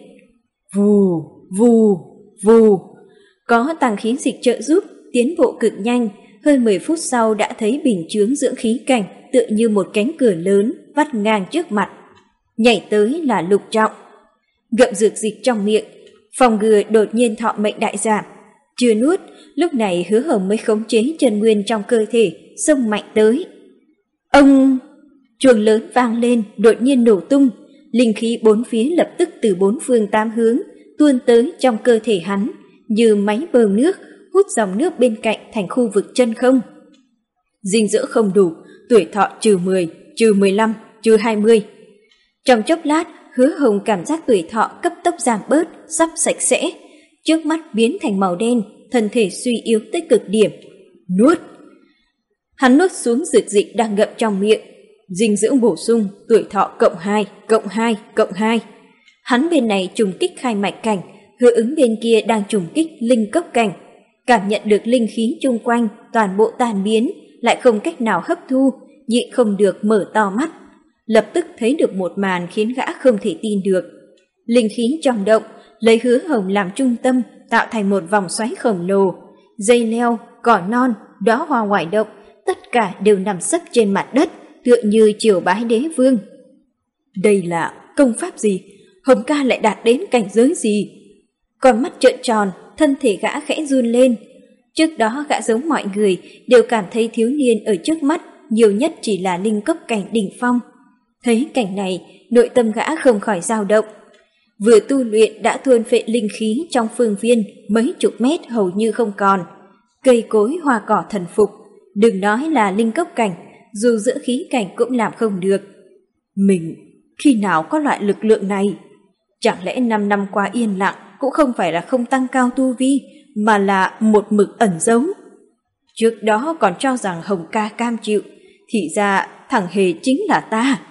Vù, vù, vù. Có tăng khí dịch trợ giúp, tiến bộ cực nhanh, hơn mười phút sau đã thấy bình chướng dưỡng khí cảnh tựa như một cánh cửa lớn vắt ngang trước mặt. Nhảy tới là lục trọng. Gậm dược dịch trong miệng, phòng ngừa đột nhiên thọ mệnh đại giảm. Chưa nuốt, lúc này Hứa Hồng mới khống chế chân nguyên trong cơ thể, xông mạnh tới. Ông! Chuông lớn vang lên, đột nhiên nổ tung, linh khí bốn phía lập tức từ bốn phương tám hướng tuôn tới trong cơ thể hắn, như máy bơm nước, hút dòng nước bên cạnh thành khu vực chân không. Dinh dưỡng không đủ, tuổi thọ trừ mười, trừ mười lăm, trừ hai mươi. Trong chốc lát, Hứa Hồng cảm giác tuổi thọ cấp tốc giảm bớt, sắp sạch sẽ. Trước mắt biến thành màu đen, thân thể suy yếu tới cực điểm. Nuốt! Hắn nuốt xuống dược dịch đang ngậm trong miệng. Dinh dưỡng bổ sung, tuổi thọ cộng hai, cộng hai, cộng hai. Hắn bên này trùng kích khai mạch cảnh, Hứa Ứng bên kia đang trùng kích linh cốc cảnh. Cảm nhận được linh khí chung quanh, toàn bộ tan biến, lại không cách nào hấp thu, nhịn không được mở to mắt. Lập tức thấy được một màn khiến gã không thể tin được. Linh khí trong động, lấy Hứa Hồng làm trung tâm, tạo thành một vòng xoáy khổng lồ. Dây leo, cỏ non, đóa hoa ngoài động, tất cả đều nằm sấp trên mặt đất, tựa như triều bái đế vương. Đây là công pháp gì? Hồng ca lại đạt đến cảnh giới gì? Con mắt trợn tròn, thân thể gã khẽ run lên. Trước đó gã giống mọi người đều cảm thấy thiếu niên ở trước mắt nhiều nhất chỉ là linh cấp cảnh đỉnh phong. Thấy cảnh này, nội tâm gã không khỏi dao động. Vừa tu luyện đã thuần phệ linh khí trong phương viên mấy chục mét hầu như không còn. Cây cối hoa cỏ thần phục, đừng nói là linh cấp cảnh, dù giữa khí cảnh cũng làm không được. Mình khi nào có loại lực lượng này? Chẳng lẽ năm năm qua yên lặng cũng không phải là không tăng cao tu vi, mà là một mực ẩn giấu? Trước đó còn cho rằng Hồng ca cam chịu, thì ra thằng hề chính là ta.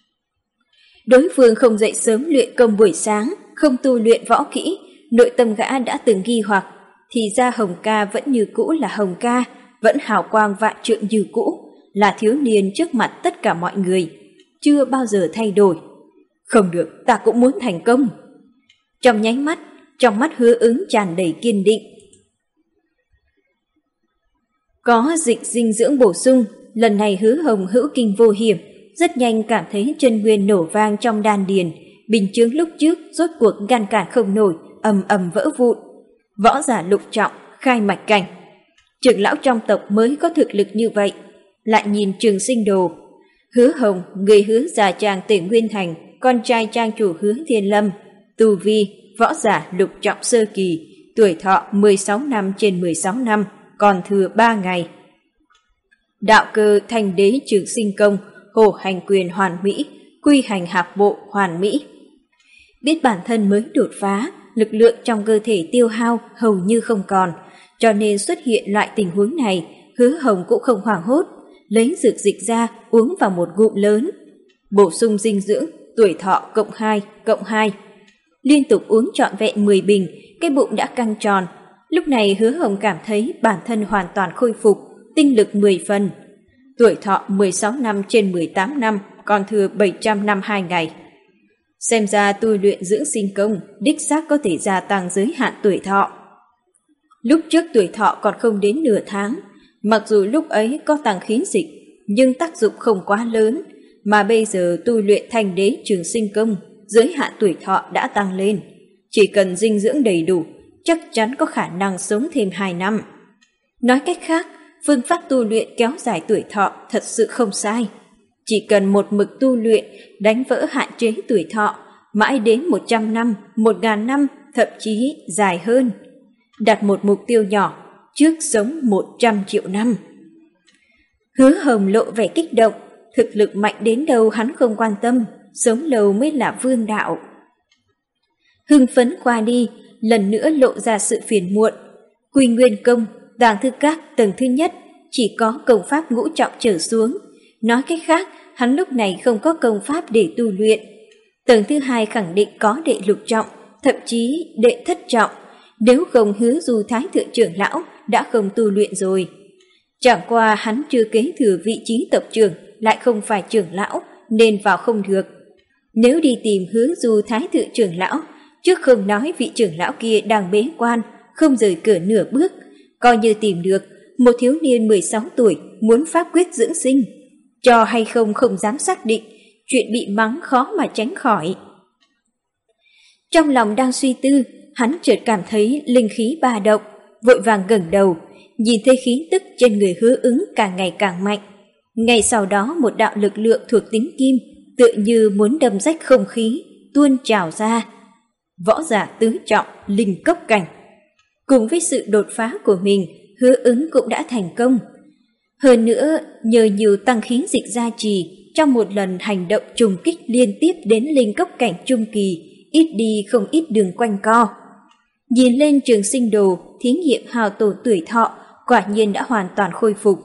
Đối phương không dậy sớm luyện công buổi sáng, không tu luyện võ kỹ, nội tâm gã đã từng nghi hoặc, thì ra Hồng ca vẫn như cũ là Hồng ca, vẫn hào quang vạn trượng như cũ, là thiếu niên trước mặt tất cả mọi người, chưa bao giờ thay đổi. Không được, ta cũng muốn thành công. Trong nháy mắt, trong mắt Hứa Ứng tràn đầy kiên định. Có dịch dinh dưỡng bổ sung, lần này Hứa Hồng hữu kinh vô hiểm, rất nhanh cảm thấy chân nguyên nổ vang trong đan điền, bình chướng lúc trước rốt cuộc ngăn cản không nổi, ầm ầm vỡ vụn. Võ giả lục trọng, khai mạch cảnh. Trưởng lão trong tộc mới có thực lực như vậy. Lại nhìn Trường Sinh Đồ, Hứa Hồng, người Hứa già Trang Tề Nguyên Thành, con trai trang chủ Hứa Thiên Lâm, tu vi võ giả lục trọng sơ kỳ, tuổi thọ mười sáu năm trên mười sáu năm, còn thừa ba ngày. Đạo cơ thành đế Trường Sinh Công, hồ hành quyền hoàn mỹ, quy hành hạp bộ hoàn mỹ. Biết bản thân mới đột phá, lực lượng trong cơ thể tiêu hao hầu như không còn, cho nên xuất hiện loại tình huống này, Hứa Hồng cũng không hoảng hốt, lấy dược dịch ra uống vào một ngụm lớn. Bổ sung dinh dưỡng, tuổi thọ cộng hai, cộng hai. Liên tục uống trọn vẹn mười bình, cái bụng đã căng tròn. Lúc này Hứa Hồng cảm thấy bản thân hoàn toàn khôi phục, tinh lực mười phần. Tuổi thọ mười sáu năm trên mười tám năm, còn thừa bảy trăm năm hai ngày. Xem ra tu luyện dưỡng sinh công, đích xác có thể gia tăng giới hạn tuổi thọ. Lúc trước tuổi thọ còn không đến nửa tháng, mặc dù lúc ấy có tăng khí dịch, nhưng tác dụng không quá lớn, mà bây giờ tu luyện thành đế Trường Sinh Công, giới hạn tuổi thọ đã tăng lên. Chỉ cần dinh dưỡng đầy đủ, chắc chắn có khả năng sống thêm hai năm. Nói cách khác, phương pháp tu luyện kéo dài tuổi thọ thật sự không sai. Chỉ cần một mực tu luyện, đánh vỡ hạn chế tuổi thọ, mãi đến một trăm năm, một ngàn năm, thậm chí dài hơn. Đặt một mục tiêu nhỏ, trước sống một trăm triệu năm. Hứa Hồng lộ vẻ kích động, thực lực mạnh đến đâu hắn không quan tâm, sống lâu mới là vương đạo. Hưng phấn qua đi, lần nữa lộ ra sự phiền muộn. Quy Nguyên Công, Tàng Thư Các tầng thứ nhất chỉ có công pháp ngũ trọng trở xuống. Nói cách khác, hắn lúc này không có công pháp để tu luyện. Tầng thứ hai khẳng định có đệ lục trọng, thậm chí đệ thất trọng. Nếu không Hứa Du Thái Thượng trưởng lão đã không tu luyện rồi. Chẳng qua hắn chưa kế thừa vị trí tộc trưởng, lại không phải trưởng lão nên vào không được. Nếu đi tìm Hứa Du Thái Thượng trưởng lão, trước không nói vị trưởng lão kia đang bế quan, không rời cửa nửa bước, coi như tìm được một thiếu niên mười sáu tuổi muốn pháp quyết dưỡng sinh, cho hay không không dám xác định, chuyện bị mắng khó mà tránh khỏi. Trong lòng đang suy tư, hắn chợt cảm thấy linh khí ba động, vội vàng ngẩng đầu, nhìn thấy khí tức trên người Hứa Ứng càng ngày càng mạnh. Ngay sau đó một đạo lực lượng thuộc tính kim, tựa như muốn đâm rách không khí, tuôn trào ra. Võ giả tứ trọng, linh cốc cảnh. Cùng với sự đột phá của mình, Hứa Ứng cũng đã thành công. Hơn nữa, nhờ nhiều tăng khí dịch gia trì, trong một lần hành động trùng kích liên tiếp đến linh cốc cảnh trung kỳ, ít đi không ít đường quanh co. Nhìn lên Trường Sinh Đồ, thí nghiệm hao tổn tuổi thọ, quả nhiên đã hoàn toàn khôi phục.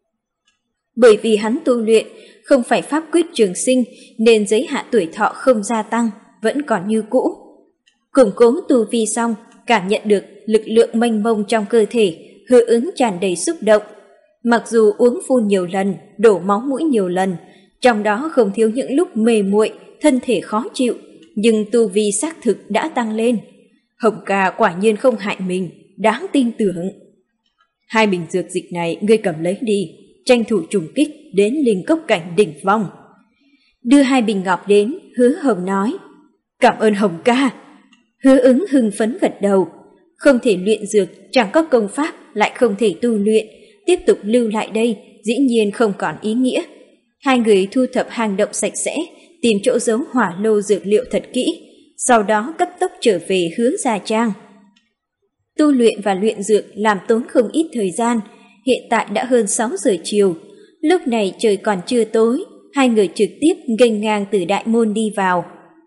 Bởi vì hắn tu luyện không phải pháp quyết trường sinh nên giới hạn tuổi thọ không gia tăng, vẫn còn như cũ. Củng cố tu vi xong, cảm nhận được lực lượng mênh mông trong cơ thể, Hứa Ứng tràn đầy xúc động. Mặc dù uống phun nhiều lần, đổ máu mũi nhiều lần, trong đó không thiếu những lúc mê muội, thân thể khó chịu, nhưng tu vi xác thực đã tăng lên. Hồng ca quả nhiên không hại mình, đáng tin tưởng. Hai bình dược dịch này ngươi cầm lấy đi, tranh thủ trùng kích đến linh cốc cảnh đỉnh phong. Đưa hai bình ngọc đến, Hứa Hồng nói, cảm ơn Hồng ca. Hứa Ứng hưng phấn gật đầu, không thể luyện dược, chẳng có công pháp, lại không thể tu luyện, tiếp tục lưu lại đây dĩ nhiên không còn ý nghĩa. Hai người thu thập hang động sạch sẽ, tìm chỗ giấu hỏa lô dược liệu thật kỹ, sau đó cấp tốc trở về Hứa Gia Trang. Tu luyện và luyện dược làm tốn không ít thời gian, hiện tại đã hơn sáu giờ chiều. Lúc này trời còn chưa tối, hai người trực tiếp nghênh ngang từ đại môn đi vào.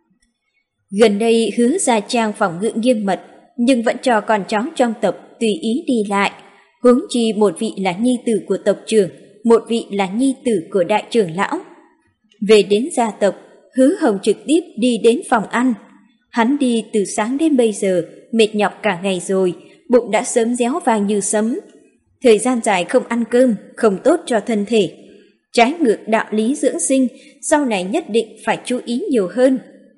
Gần đây Hứa Gia Trang phòng ngự nghiêm mật, nhưng vẫn cho con cháu trong tộc tùy ý đi lại. Huống chi một vị là nhi tử của tộc trưởng, một vị là nhi tử của đại trưởng lão. Về đến gia tộc, Hứa Hồng trực tiếp đi đến phòng ăn. Hắn đi từ sáng đến bây giờ, mệt nhọc cả ngày rồi, bụng đã sớm réo vang như sấm. Thời gian dài không ăn cơm, không tốt cho thân thể. Trái ngược đạo lý dưỡng sinh, sau này nhất định phải chú ý nhiều hơn.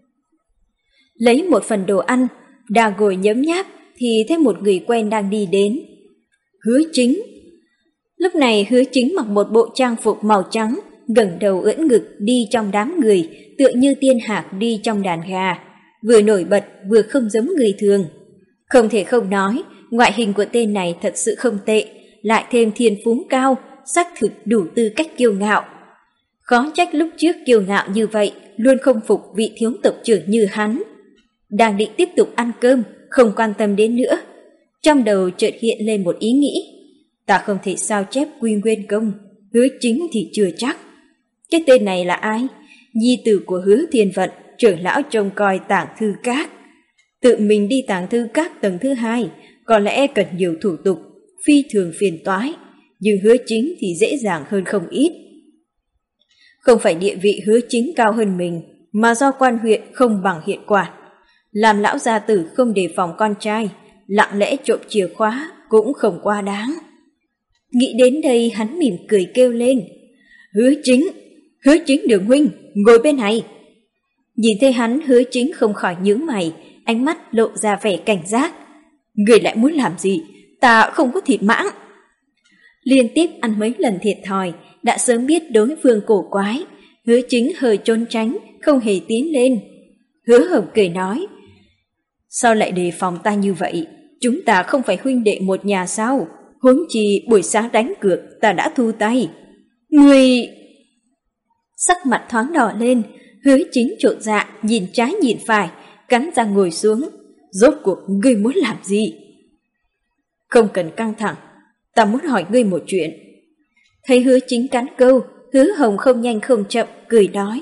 Lấy một phần đồ ăn, đang ngồi nhấm nháp thì thấy một người quen đang đi đến. Hứa Chính. Lúc này Hứa Chính mặc một bộ trang phục màu trắng, ngẩng đầu ưỡn ngực đi trong đám người, tựa như tiên hạc đi trong đàn gà, vừa nổi bật vừa không giống người thường. Không thể không nói, ngoại hình của tên này thật sự không tệ, lại thêm thiên phú cao, xác thực đủ tư cách kiêu ngạo. Khó trách lúc trước kiêu ngạo như vậy, luôn không phục vị thiếu tộc trưởng như hắn. Đang định tiếp tục ăn cơm, không quan tâm đến nữa. Trong đầu chợt hiện lên một ý nghĩ, ta không thể sao chép Quy Nguyên Công, Hứa Chính thì chưa chắc. Cái tên này là ai? Nhi tử của Hứa Thiên Vận, trưởng lão trông coi Tàng Thư Các. Tự mình đi Tàng Thư Các tầng thứ hai, có lẽ cần nhiều thủ tục, phi thường phiền toái, nhưng Hứa Chính thì dễ dàng hơn không ít. Không phải địa vị Hứa Chính cao hơn mình, mà do quan huyện không bằng hiện quản. Làm lão gia tử không đề phòng con trai, lặng lẽ trộm chìa khóa cũng không quá đáng. Nghĩ đến đây hắn mỉm cười kêu lên, Hứa Chính, Hứa Chính đường huynh, ngồi bên này. Nhìn thấy hắn, Hứa Chính không khỏi nhướng mày, ánh mắt lộ ra vẻ cảnh giác. Người lại muốn làm gì? Ta không có thịt mãng. Liên tiếp ăn mấy lần thiệt thòi, đã sớm biết đối phương cổ quái. Hứa Chính hơi trốn tránh, không hề tiến lên. Hứa Hồng cười nói, sao lại đề phòng ta như vậy? Chúng ta không phải huynh đệ một nhà sao? Huống chi buổi sáng đánh cược ta đã thu tay. Người... Sắc mặt thoáng đỏ lên, Hứa Chính trộn dạ, nhìn trái nhìn phải, cắn răng ngồi xuống. Rốt cuộc ngươi muốn làm gì? Không cần căng thẳng, ta muốn hỏi ngươi một chuyện. Thấy Hứa Chính cắn câu, Hứa Hồng không nhanh không chậm, cười nói,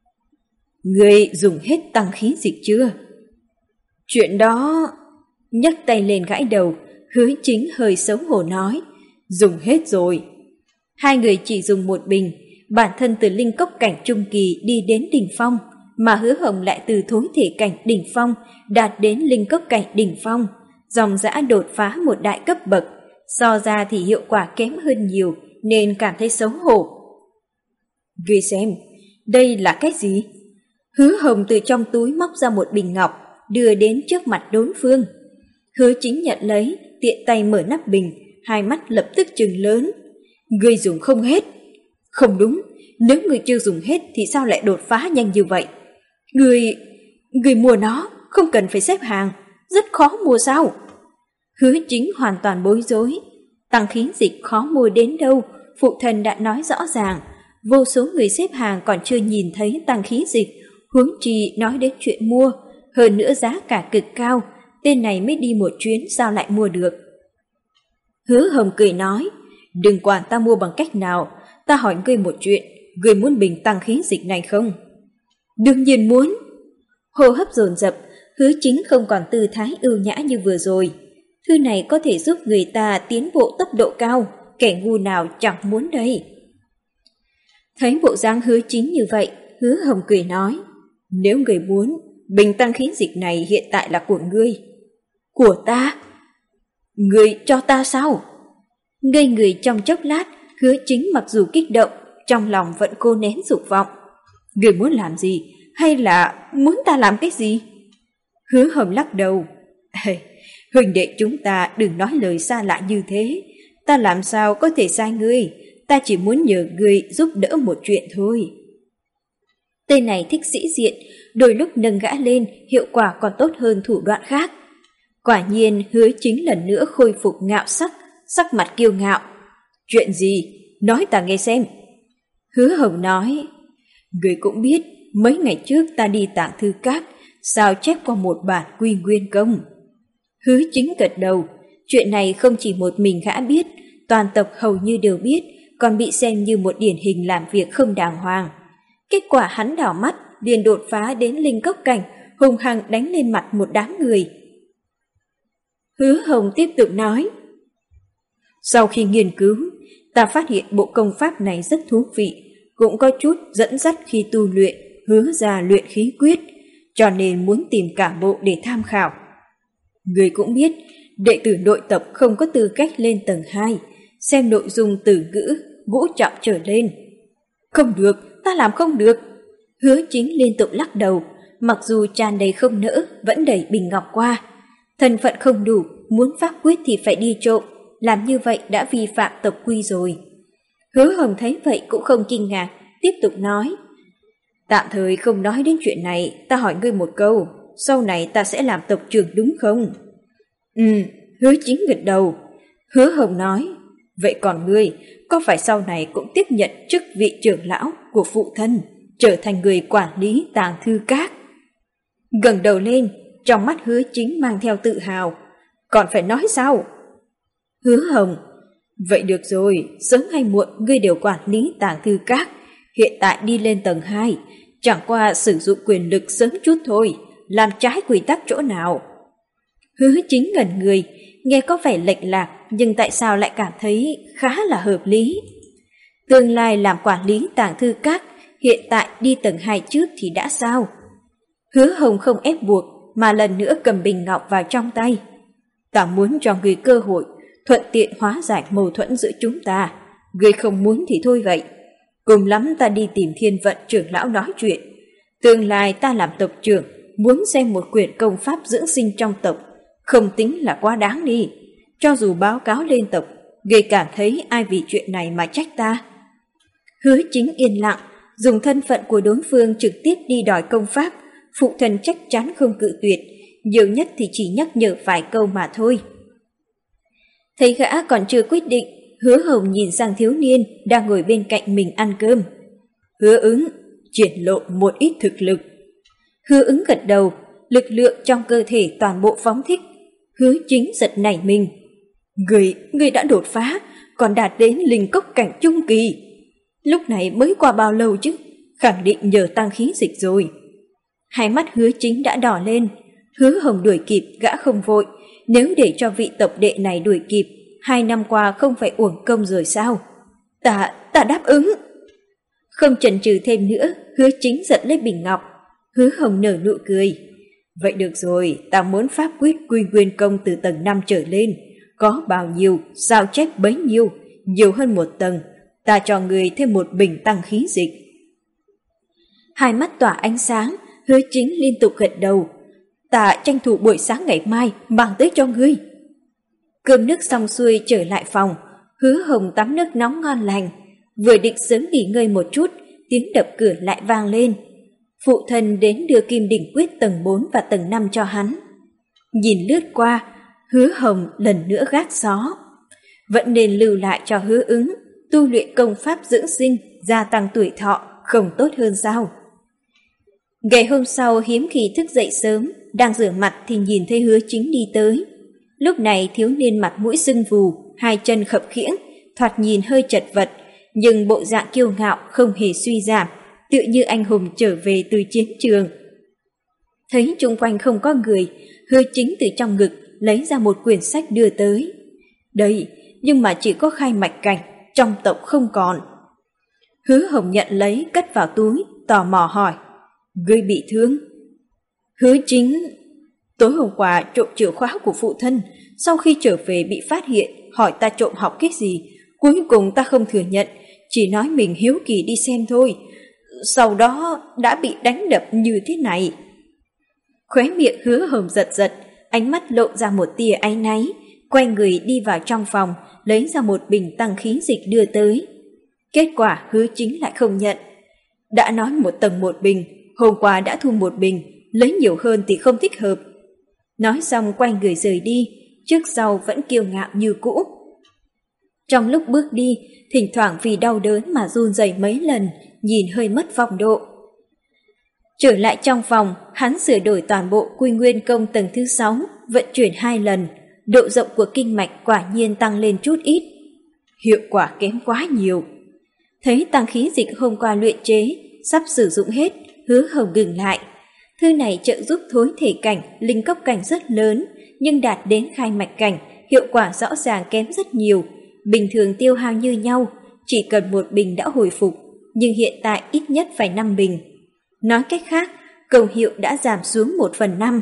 ngươi dùng hết tăng khí dịch chưa? Chuyện đó... Nhấc tay lên gãi đầu, Hứa Chính hơi xấu hổ nói, dùng hết rồi. Hai người chỉ dùng một bình, bản thân từ linh cốc cảnh trung kỳ đi đến đỉnh phong, mà Hứa Hồng lại từ thối thể cảnh đỉnh phong đạt đến linh cốc cảnh đỉnh phong, dòng dã đột phá một đại cấp bậc, so ra thì hiệu quả kém hơn nhiều nên cảm thấy xấu hổ. Ngươi xem, đây là cái gì? Hứa Hồng từ trong túi móc ra một bình ngọc, đưa đến trước mặt đối phương. Hứa Chính nhận lấy, tiện tay mở nắp bình, hai mắt lập tức trừng lớn. Ngươi dùng không hết. Không đúng, nếu ngươi chưa dùng hết thì sao lại đột phá nhanh như vậy? Ngươi... ngươi mua nó, không cần phải xếp hàng, rất khó mua sao? Hứa Chính hoàn toàn bối rối. Tăng khí dịch khó mua đến đâu, phụ thân đã nói rõ ràng. Vô số người xếp hàng còn chưa nhìn thấy tăng khí dịch, huống chi nói đến chuyện mua, hơn nữa giá cả cực cao, tên này mới đi một chuyến sao lại mua được. Hứa Hồng cười nói, đừng quản ta mua bằng cách nào, ta hỏi ngươi một chuyện, ngươi muốn bình tăng khí dịch này không? Đương nhiên muốn. Hô hấp dồn dập, Hứa Chính không còn tư thái ưu nhã như vừa rồi. Thư này có thể giúp người ta tiến bộ tốc độ cao, kẻ ngu nào chẳng muốn đây. Thấy bộ dáng Hứa Chính như vậy, Hứa Hồng cười nói, nếu người muốn, bình tăng khí dịch này hiện tại là của ngươi. Của ta? Ngươi cho ta sao? Ngây người trong chốc lát, Hứa Chính mặc dù kích động, trong lòng vẫn cố nén dục vọng. Ngươi muốn làm gì? Hay là muốn ta làm cái gì? Hứa Hồng lắc đầu. Ê, huynh đệ chúng ta đừng nói lời xa lạ như thế. Ta làm sao có thể sai ngươi? Ta chỉ muốn nhờ ngươi giúp đỡ một chuyện thôi. Tên này thích sĩ diện, đôi lúc nâng gã lên hiệu quả còn tốt hơn thủ đoạn khác. Quả nhiên Hứa Chính lần nữa khôi phục ngạo sắc, sắc mặt kiêu ngạo. Chuyện gì? Nói ta nghe xem. Hứa Hồng nói, ngươi cũng biết mấy ngày trước ta đi Tạng Thư Các, sao chép qua một bản Quy Nguyên Công. Hứa Chính gật đầu, chuyện này không chỉ một mình gã biết, toàn tộc hầu như đều biết, còn bị xem như một điển hình làm việc không đàng hoàng. Kết quả hắn đảo mắt, liền đột phá đến linh cốc cảnh, hung hăng đánh lên mặt một đám người. Hứa Hồng tiếp tục nói, sau khi nghiên cứu, ta phát hiện bộ công pháp này rất thú vị, cũng có chút dẫn dắt khi tu luyện, hứa ra luyện khí quyết, cho nên muốn tìm cả bộ để tham khảo. Người cũng biết, đệ tử nội tộc không có tư cách lên tầng hai, xem nội dung từ ngữ, ngũ trọng trở lên. Không được, ta làm không được. Hứa Chính liên tục lắc đầu, mặc dù tràn đầy không nỡ, vẫn đẩy bình ngọc qua. Thân phận không đủ, muốn pháp quyết thì phải đi trộm, làm như vậy đã vi phạm tộc quy rồi. Hứa Hồng thấy vậy cũng không kinh ngạc, tiếp tục nói. Tạm thời không nói đến chuyện này, ta hỏi ngươi một câu, sau này ta sẽ làm tộc trưởng đúng không? Ừ, Hứa Chính gật đầu. Hứa Hồng nói, vậy còn ngươi, có phải sau này cũng tiếp nhận chức vị trưởng lão của phụ thân, trở thành người quản lý Tàng Thư Các? Gần đầu lên, trong mắt Hứa Chính mang theo tự hào. Còn phải nói sao? Hứa Hồng, vậy được rồi, sớm hay muộn ngươi đều quản lý Tàng Thư Các, hiện tại đi lên tầng hai, chẳng qua sử dụng quyền lực sớm chút thôi, làm trái quy tắc chỗ nào? Hứa Chính ngẩn người, nghe có vẻ lệch lạc, nhưng tại sao lại cảm thấy khá là hợp lý. Tương lai làm quản lý Tàng Thư Các, hiện tại đi tầng hai trước thì đã sao? Hứa Hồng không ép buộc, mà lần nữa cầm bình ngọc vào trong tay. Ta muốn cho người cơ hội, thuận tiện hóa giải mâu thuẫn giữa chúng ta. Người không muốn thì thôi vậy. Cùng lắm ta đi tìm Thiên Vận trưởng lão nói chuyện. Tương lai ta làm tộc trưởng, muốn xem một quyển công pháp dưỡng sinh trong tộc, không tính là quá đáng đi. Cho dù báo cáo lên tộc, người cảm thấy ai vì chuyện này mà trách ta? Hứa Chính yên lặng, dùng thân phận của đối phương trực tiếp đi đòi công pháp, phụ thân chắc chắn không cự tuyệt, nhiều nhất thì chỉ nhắc nhở vài câu mà thôi. Thấy gã còn chưa quyết định, Hứa Hồng nhìn sang thiếu niên đang ngồi bên cạnh mình ăn cơm. Hứa Ứng, triển lộ một ít thực lực. Hứa Ứng gật đầu, lực lượng trong cơ thể toàn bộ phóng thích. Hứa Chính giật nảy mình. Người, người đã đột phá, còn đạt đến linh cốc cảnh trung kỳ. Lúc này mới qua bao lâu chứ, khẳng định nhờ tăng khí dịch rồi. Hai mắt Hứa Chính đã đỏ lên. Hứa Hồng đuổi kịp gã không vội, nếu để cho vị tộc đệ này đuổi kịp, hai năm qua không phải uổng công rồi sao? Ta, ta đáp ứng. Không chần chừ thêm nữa, Hứa Chính giật lấy bình ngọc. Hứa Hồng nở nụ cười. Vậy được rồi, ta muốn pháp quyết quy nguyên công từ tầng năm trở lên. Có bao nhiêu, sao chép bấy nhiêu, nhiều hơn một tầng. Ta cho người thêm một bình tăng khí dịch. Hai mắt tỏa ánh sáng, Hứa Chính liên tục gật đầu. Ta tranh thủ buổi sáng ngày mai mang tới cho ngươi. Cơm nước xong xuôi trở lại phòng, Hứa Hồng tắm nước nóng ngon lành. Vừa định sớm nghỉ ngơi một chút, tiếng đập cửa lại vang lên. Phụ thân đến đưa Kim Đỉnh Quyết tầng bốn và tầng năm cho hắn. Nhìn lướt qua, Hứa Hồng lần nữa gác gió. Vẫn nên lưu lại cho Hứa Ứng, tu luyện công pháp dưỡng sinh, gia tăng tuổi thọ, không tốt hơn sao? Ngày hôm sau hiếm khi thức dậy sớm, đang rửa mặt thì nhìn thấy Hứa Chính đi tới. Lúc này thiếu niên mặt mũi sưng vù, hai chân khập khiễng, thoạt nhìn hơi chật vật, nhưng bộ dạng kiêu ngạo không hề suy giảm, tựa như anh hùng trở về từ chiến trường. Thấy chung quanh không có người, Hứa Chính từ trong ngực lấy ra một quyển sách đưa tới. Đây, nhưng mà chỉ có khai mạch cảnh, trong tộc không còn. Hứa Hồng nhận lấy cất vào túi, tò mò hỏi. Ngươi bị thương? Hứa Chính, tối hôm qua trộm chìa khóa của phụ thân, sau khi trở về bị phát hiện, hỏi ta trộm học cái gì. Cuối cùng ta không thừa nhận, chỉ nói mình hiếu kỳ đi xem thôi. Sau đó đã bị đánh đập như thế này. Khóe miệng Hứa Hồng giật giật, ánh mắt lộ ra một tia áy náy, quay người đi vào trong phòng, lấy ra một bình tăng khí dịch đưa tới. Kết quả Hứa Chính lại không nhận. Đã nói một tầng một bình, hôm qua đã thu một bình, lấy nhiều hơn thì không thích hợp. Nói xong quay người rời đi, trước sau vẫn kiêu ngạo như cũ. Trong lúc bước đi, thỉnh thoảng vì đau đớn mà run rẩy mấy lần, nhìn hơi mất phong độ. Trở lại trong phòng, hắn sửa đổi toàn bộ quy nguyên công tầng thứ sáu, vận chuyển hai lần, độ rộng của kinh mạch quả nhiên tăng lên chút ít. Hiệu quả kém quá nhiều. Thấy tăng khí dịch hôm qua luyện chế, sắp sử dụng hết, Hứa Hồng ngừng lại. Thư này trợ giúp thối thể cảnh, linh cốc cảnh rất lớn, nhưng đạt đến khai mạch cảnh, hiệu quả rõ ràng kém rất nhiều. Bình thường tiêu hao như nhau, chỉ cần một bình đã hồi phục, nhưng hiện tại ít nhất phải năm bình. Nói cách khác, công hiệu đã giảm xuống một phần năm.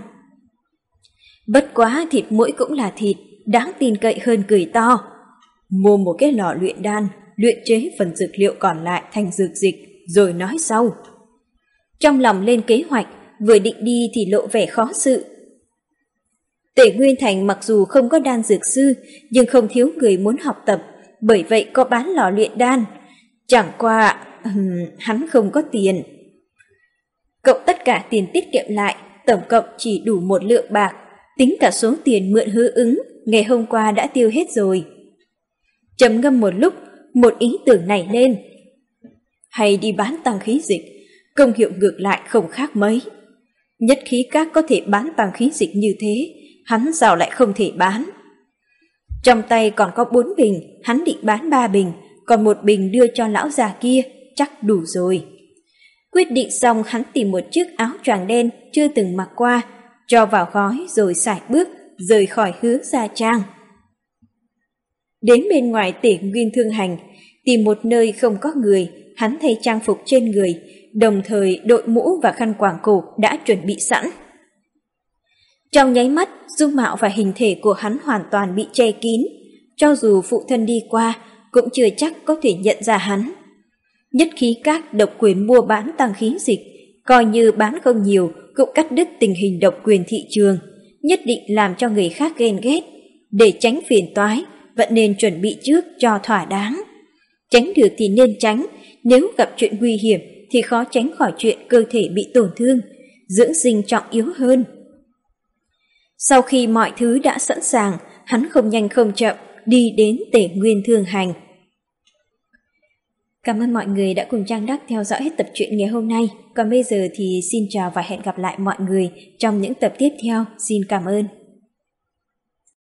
Bất quá thịt mũi cũng là thịt, đáng tin cậy hơn cười to. Mua một cái lò luyện đan, luyện chế phần dược liệu còn lại thành dược dịch, rồi nói sau. Trong lòng lên kế hoạch, vừa định đi thì lộ vẻ khó xử. Tể Nguyên Thành mặc dù không có đan dược sư, nhưng không thiếu người muốn học tập, bởi vậy có bán lò luyện đan. Chẳng qua, um, hắn không có tiền. Cộng tất cả tiền tiết kiệm lại, tổng cộng chỉ đủ một lượng bạc, tính cả số tiền mượn Hứa Ứng, ngày hôm qua đã tiêu hết rồi. Trầm ngâm một lúc, một ý tưởng này lên. Hay đi bán tăng khí dịch, công hiệu ngược lại không khác mấy. Nhất khí các có thể bán tăng khí dịch như thế, hắn sao lại không thể bán? Trong tay còn có bốn bình, hắn định bán ba bình, còn một bình đưa cho lão già kia, chắc đủ rồi. Quyết định xong, hắn tìm một chiếc áo choàng đen chưa từng mặc qua, cho vào gói rồi sải bước, rời khỏi Hứa Gia Trang. Đến bên ngoài Tể Nguyên Thương Hành, tìm một nơi không có người, hắn thay trang phục trên người, đồng thời đội mũ và khăn quàng cổ đã chuẩn bị sẵn. Trong nháy mắt, dung mạo và hình thể của hắn hoàn toàn bị che kín, cho dù phụ thân đi qua cũng chưa chắc có thể nhận ra hắn. Nhất khí các độc quyền mua bán tăng khí dịch, coi như bán không nhiều cũng cắt đứt tình hình độc quyền thị trường, nhất định làm cho người khác ghen ghét. Để tránh phiền toái, vẫn nên chuẩn bị trước cho thỏa đáng. Tránh được thì nên tránh, nếu gặp chuyện nguy hiểm thì khó tránh khỏi chuyện cơ thể bị tổn thương, dưỡng sinh trọng yếu hơn. Sau khi mọi thứ đã sẵn sàng, hắn không nhanh không chậm đi đến Tể Nguyên Thương Hành. Cảm ơn mọi người đã cùng Trang Đắc theo dõi hết tập truyện ngày hôm nay. Còn bây giờ thì xin chào và hẹn gặp lại mọi người trong những tập tiếp theo. Xin cảm ơn.